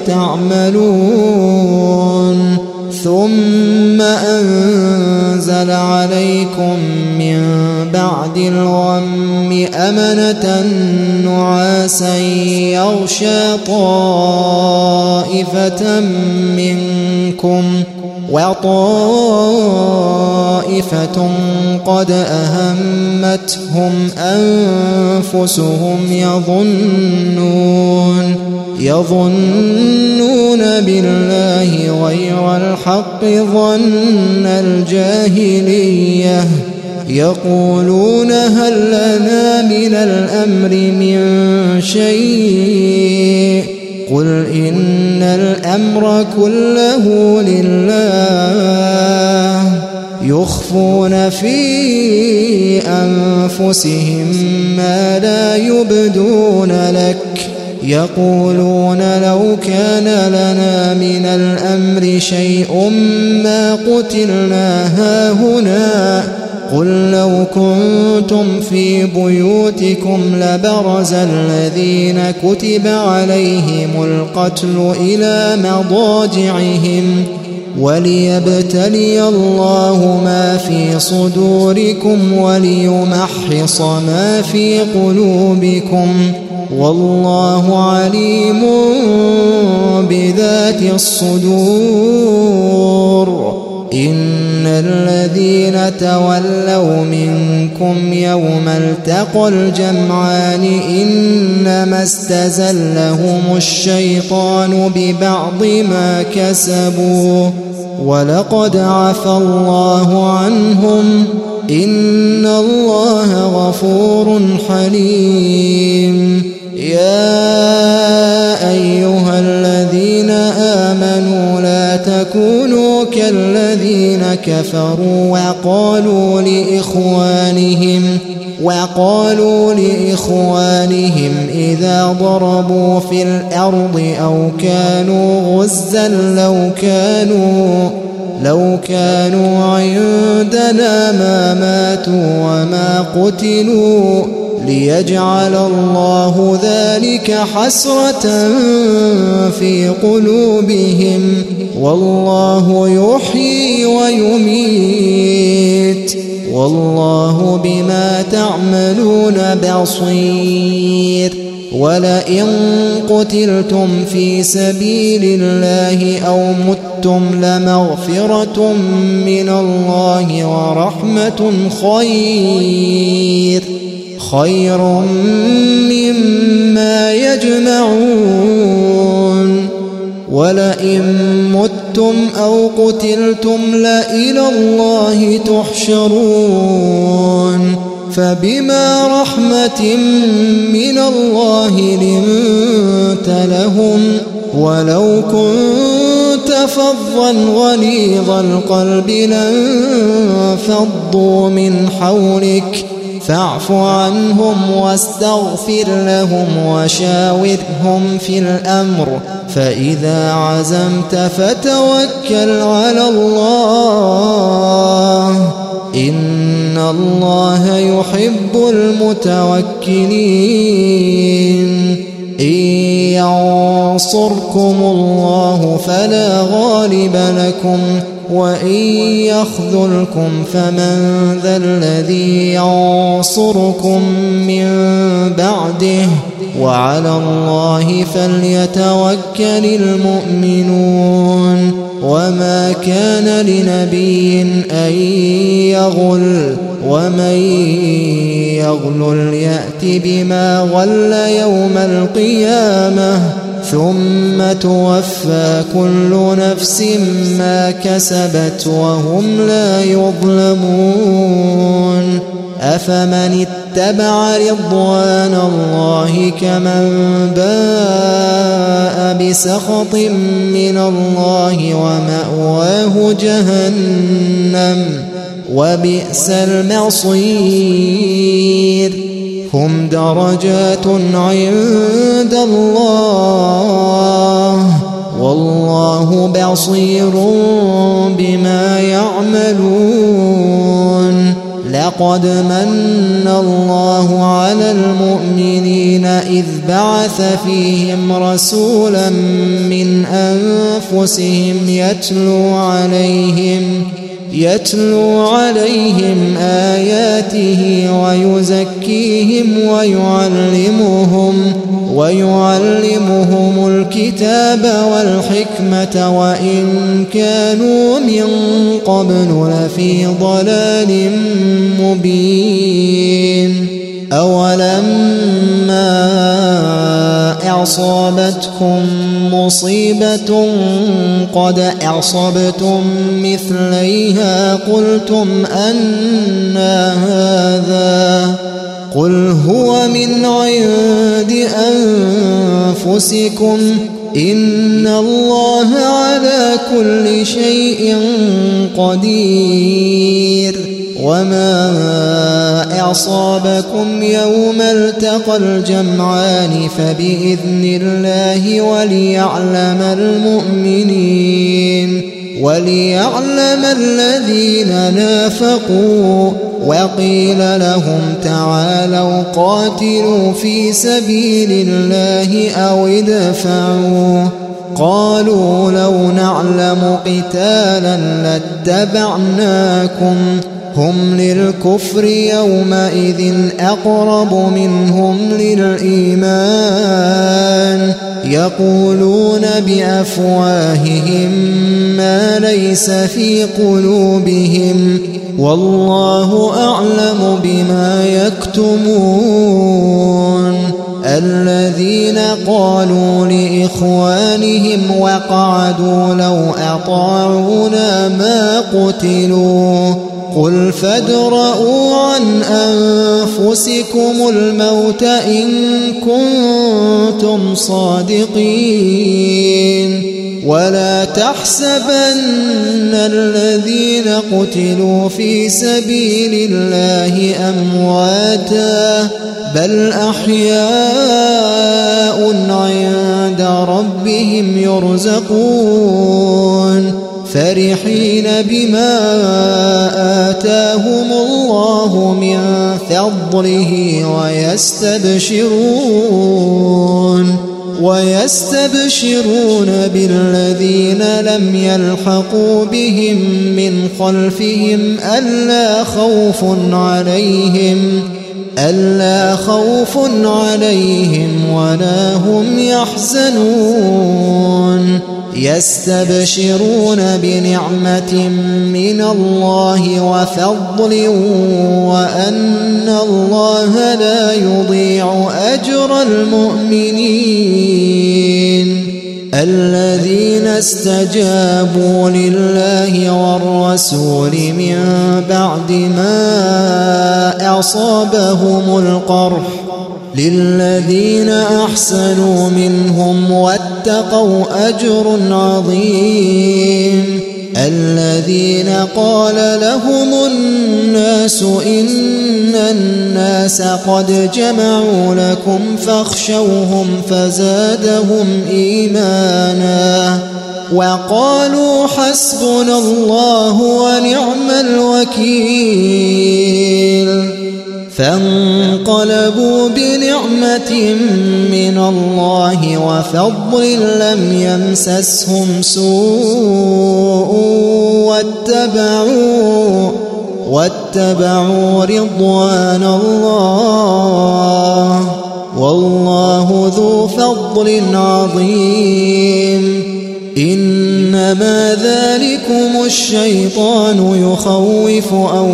تعملون. ثم أنزل عليكم من بعد الغم أمنة نعاسا يغشى طائفة منكم وطائفة قد أهمتهم أنفسهم يظنون يظنون بالله غير الحق ظن الجاهلية يقولون هل لنا من الأمر من شيء قل إن الأمر كله لله يخفون في أنفسهم ما لا يبدون لك يقولون لو كان لنا من الأمر شيء ما قتلنا هاهنا قل لو كنتم في بيوتكم لبرز الذين كتب عليهم القتل إلى مضاجعهم وليبتلي الله ما في صدوركم وليمحص ما في قلوبكم والله عليم بذات الصدور. إن الذين تولوا منكم يوم التقى الجمعان إنما استزلهم الشيطان ببعض ما كسبوا ولقد عفى الله عنهم إن الله غفور حليم. يا أيها الذين آمنوا لا تكونوا كالذين كفروا وقالوا لإخوانهم وقالوا لإخوانهم إذا ضربوا في الأرض أو كانوا غزا لو كانوا لو كانوا عندنا ما ماتوا وما قتلوا ليجعل الله ذلك حسرة في قلوبهم، والله يحيي ويميت، والله بما تعملون بصير. ولئن قتلتم في سبيل الله أو متم لمغفرة من الله ورحمة خير خير مما يجمعون. ولئن متم أو قتلتم لإلى الله تحشرون. فبما رحمة من الله لنت لهم، ولو كنت فظا غليظ القلب لانفضوا من حولك، فاعف عنهم واستغفر لهم وشاورهم في الأمر، فإذا عزمت فتوكل على الله، إن الله يحب المتوكلين. إن ينصركم الله فلا غالب لكم، وإن يخذلكم فمن ذا الذي ينصركم من بعده، وعلى الله فليتوكل المؤمنون. وما كان لنبي أن يغل، ومن يغل يأت بما غل يوم القيامة، ثم توفى كل نفس ما كسبت وهم لا يظلمون. أفمن اتبع رضوان الله كمن باء بسخط من الله ومأواه جهنم وبئس المصير. هم درجات عند الله، والله بصير بما يعملون. لقد من الله على المؤمنين إذ بعث فيهم رسولا من أنفسهم يتلو عليهم يتلو عليهم آياته ويزكيهم ويعلمهم ويعلمهم الكتاب والحكمة وإن كانوا من قبل لفي ضلال مبين. أولما أصابتكم مصيبة قد أصبتم مثليها قلتم أنى هذا، قل هو من عند أنفسكم إن الله على كل شيء قدير. وما أصابكم يوم التقى الجمعان فبإذن الله وليعلم المؤمنين وليعلم الذين نافقوا. وقيل لهم تعالوا قاتلوا في سبيل الله أو ادفعوا، قالوا لو نعلم قتالا لاتبعناكم، هم للكفر يومئذ أقرب منهم للإيمان، يقولون بأفواههم ما ليس في قلوبهم والله أعلم بما يكتمون. الذين قالوا لإخوانهم وقعدوا لو أطاعونا ما قتلوا، قل فادرءوا عن أنفسكم الموت إن كنتم صادقين. ولا تحسبن الذين قتلوا في سبيل الله أمواتا بل أحياء عند ربهم يرزقون، فرحين بما آتاهم الله من فضله ويستبشرون ويستبشرون بالذين لم يلحقوا بهم من خلفهم ألا خوف عليهم ألا خوف عليهم ولا هم يحزنون يستبشرون بنعمة من الله وفضل وأن الله لا يضيع أجر المؤمنين الذين استجابوا لله والرسول من بعد ما أصابهم القرح للذين أحسنوا منهم واتقوا أجر عظيم الذين قال لهم الناس إن الناس قد جمعوا لكم فاخشوهم فزادهم إيمانا وقالوا حسبنا الله ونعم الوكيل فانقلبوا بنعمة من الله وفضل لم يمسسهم سوء واتبعوا واتبعوا رضوان الله والله ذو فضل عظيم إنما ذلكم الشيطان يخوف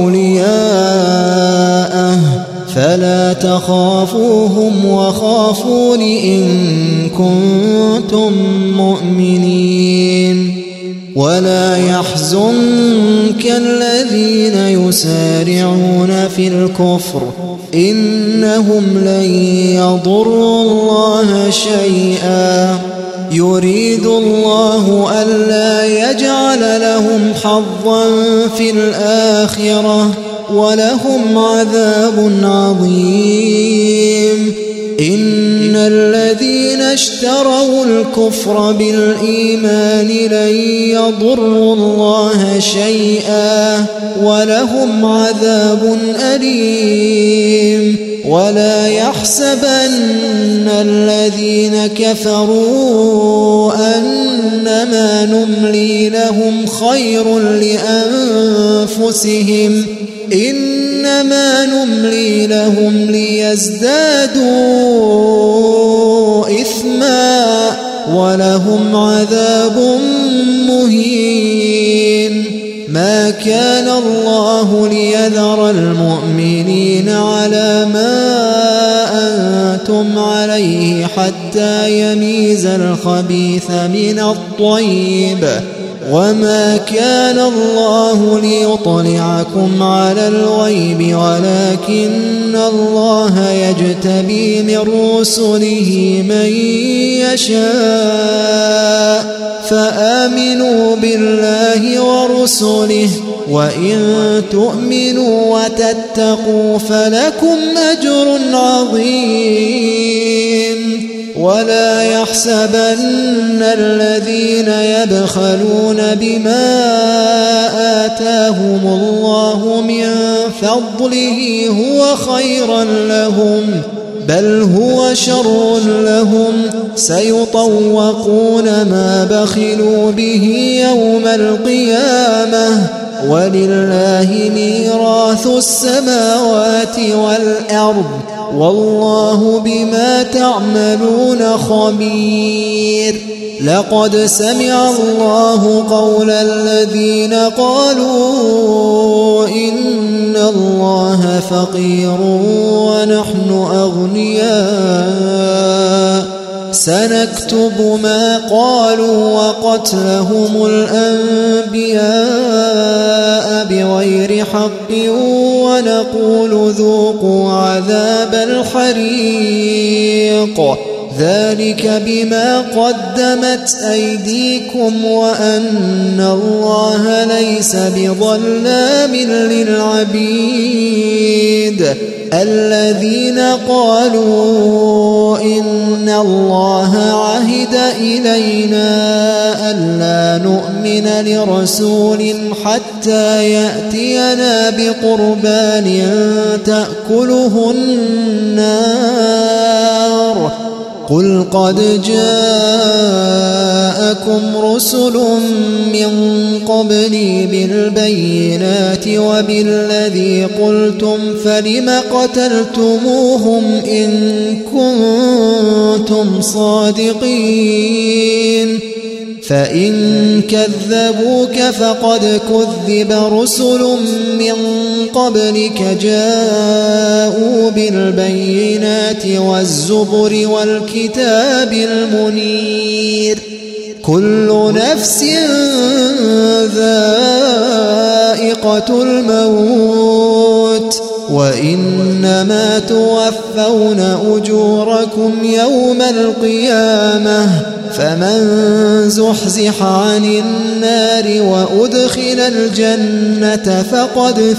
أولياءه فلا تخافوهم وخافون إن كنتم مؤمنين ولا يحزنك الذين يسارعون في الكفر إنهم لن يضروا الله شيئا يريد الله ألا يجعل لهم حظا في الآخرة ولهم عذاب عظيم إن الذين اشتروا الكفر بالإيمان لن يضروا الله شيئا ولهم عذاب أليم ولا يحسبن الذين كفروا أنما نملي لهم خير لأنفسهم إنما نملي لهم ليزدادوا إثما ولهم عذاب مهين ما كان الله ليذر المؤمنين على ما أنتم عليه حتى يميز الخبيث من الطيب وما كان الله ليطلعكم على الغيب ولكن الله يجتبي من رسله من يشاء فآمنوا بالله ورسله وإن تؤمنوا وتتقوا فلكم أجر عظيم ولا يحسبن الذين يبخلون بما آتاهم الله من فضله هو خيرا لهم بل هو شر لهم سيطوقون ما بخلوا به يوم القيامة ولله ميراث السماوات والأرض والله بما تعملون خبير لقد سمع الله قول الذين قالوا إن الله فقير ونحن أغنياء سنكتب ما قالوا وقتلهم الأنبياء بغير حق ونقول ذوقوا عذاب الحريق ذلك بما قدمت أيديكم وأن الله ليس بظلام للعبيد الذين قالوا إن الله عهد إلينا ألا نؤمن لرسول حتى يأتينا بقربان تأكله النار قل قد جاءكم رسل من قبلي بالبينات وبالذي قلتم فلم قتلتموهم إن كنتم صادقين فإن كذبوك فقد كذب رسل من قبلك جاءوا بالبينات والزبر والكتاب المنير كل نفس ذائقة الموت وإنما توفون أجوركم يوم القيامة فمن زحزح عن النار وأدخل الجنة فقد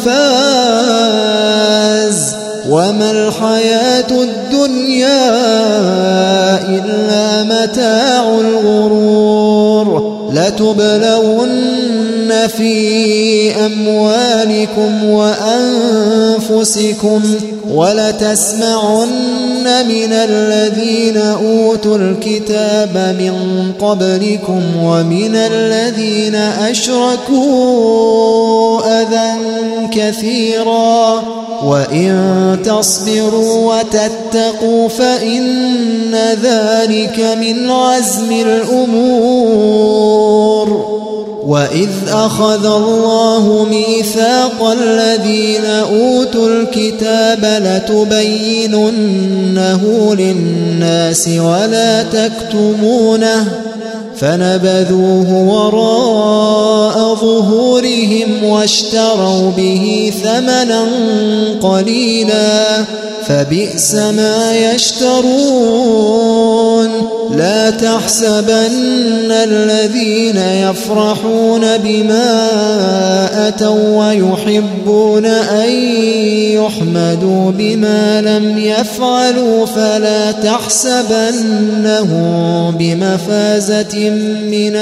فاز وما الحياة الدنيا إلا متاع الغرور لتبلون في أموالكم وأنفسكم ولتسمعن من الذين أوتوا الكتاب من قبلكم ومن الذين أشركوا أذى كثيرا وإن تصبروا وتتقوا فإن ذلك من عزم الأمور وإذ أخذ الله ميثاق الذين أوتوا الكتاب لتبيننه للناس ولا تكتمونه فنبذوه وراء ظهورهم واشتروا به ثمنا قليلا فبئس ما يشترون لا تحسبن الذين يفرحون بما أتوا ويحبون أن يحمدوا بما لم يفعلوا فلا تحسبنهم بمفازة من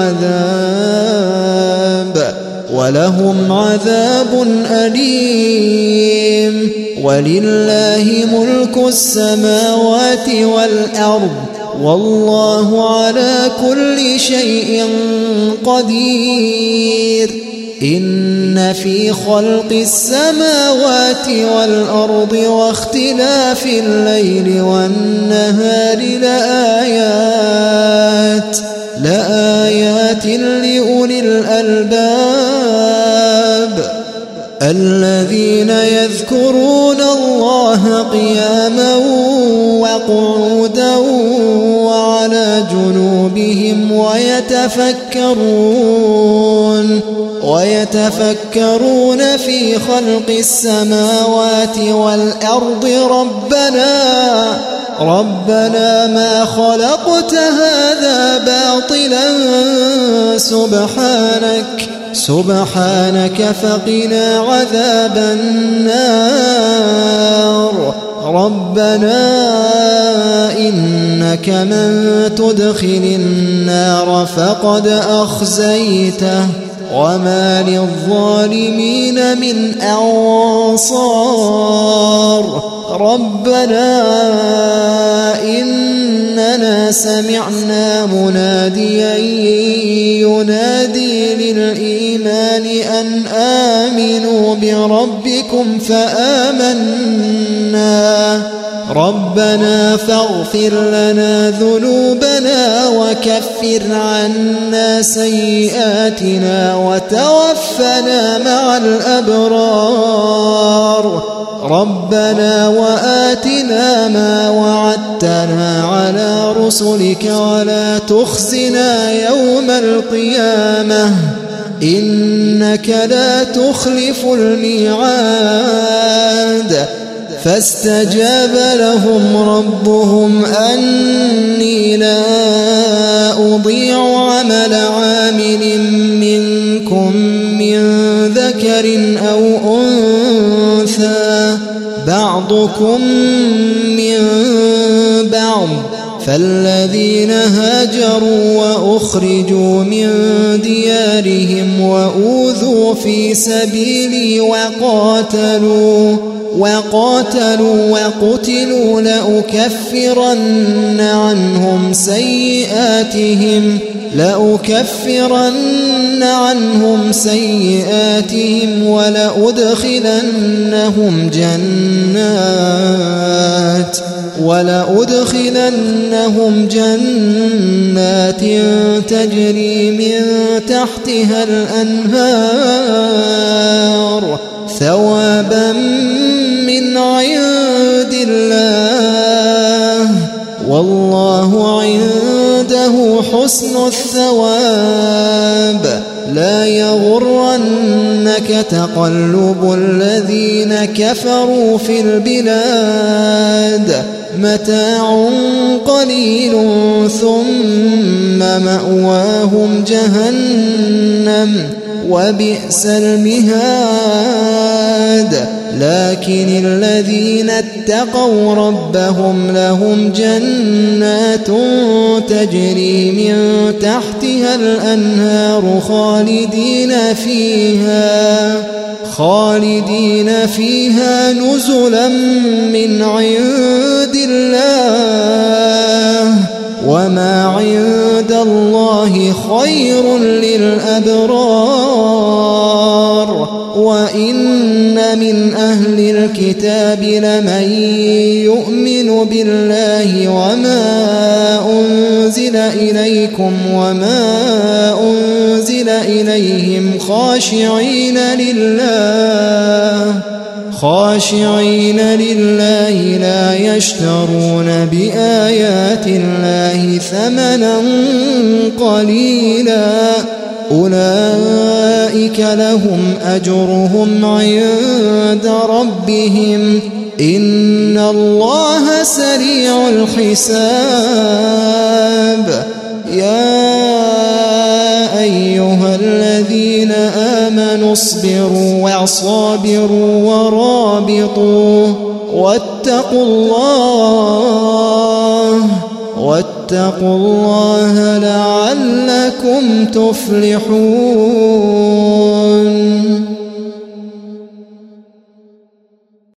العذاب ولهم عذاب أليم ولله ملك السماوات والأرض والله على كل شيء قدير إن في خلق السماوات والأرض واختلاف الليل والنهار لآيات لآيات لأولي الألباب الذين يذكرون الله قياما وقعودا وعلى جنوبهم ويتفكرون ويتفكرون في خلق السماوات والأرض ربنا ربنا ما خلقت هذا باطلا سبحانك سبحانك فقنا عذاب النار ربنا إنك من تدخل النار فقد أخزيته وما للظالمين من أنصار ربنا إننا سمعنا مناديا ينادي للإيمان أن آمنوا بربكم فآمنا ربنا فاغفر لنا ذنوبنا وكفر عنا سيئاتنا وتوفنا مع الأبرار ربنا وآتنا ما وعدتنا على رسلك ولا تخزنا يوم القيامة إنك لا تخلف الميعاد فاستجاب لهم ربهم أني لا أضيع عمل عامل منكم من ذكر أو أنثى بعضكم بعضكم من بعض فالذين هاجروا وأخرجوا من ديارهم وأوذوا في سبيلي وقاتلوا وقاتلوا وقتلوا لأكفرن عنهم سيئاتهم لأكفرن عنهم سيئاتهم ولأدخلنهم جنات ولأدخلنهم جنات تجري من تحتها الأنهار ثوابا من عند الله والله عنده حسن الثواب لا يغرنك تقلب الذين كفروا في البلاد متاع قليل ثم مأواهم جهنم وبئس المهاد لكن الذين اتقوا ربهم لهم جنات تجري من تحتها الأنهار خالدين فيها خالدين فيها نزلا من عند الله وما عند الله خير للأبرار وإن من أهل الكتاب لمن يؤمن بالله وما أنزل إليكم وما أنزل إليهم خاشعين لله خاشعين لله لا يشترون بآيات الله ثمنا قليلا أولئك لهم أجرهم عند ربهم إن الله سريع الحساب يا أيها الذين آمنوا اصبروا وصابروا ورابطوا واتقوا الله واتقوا الله لعلكم تفلحون.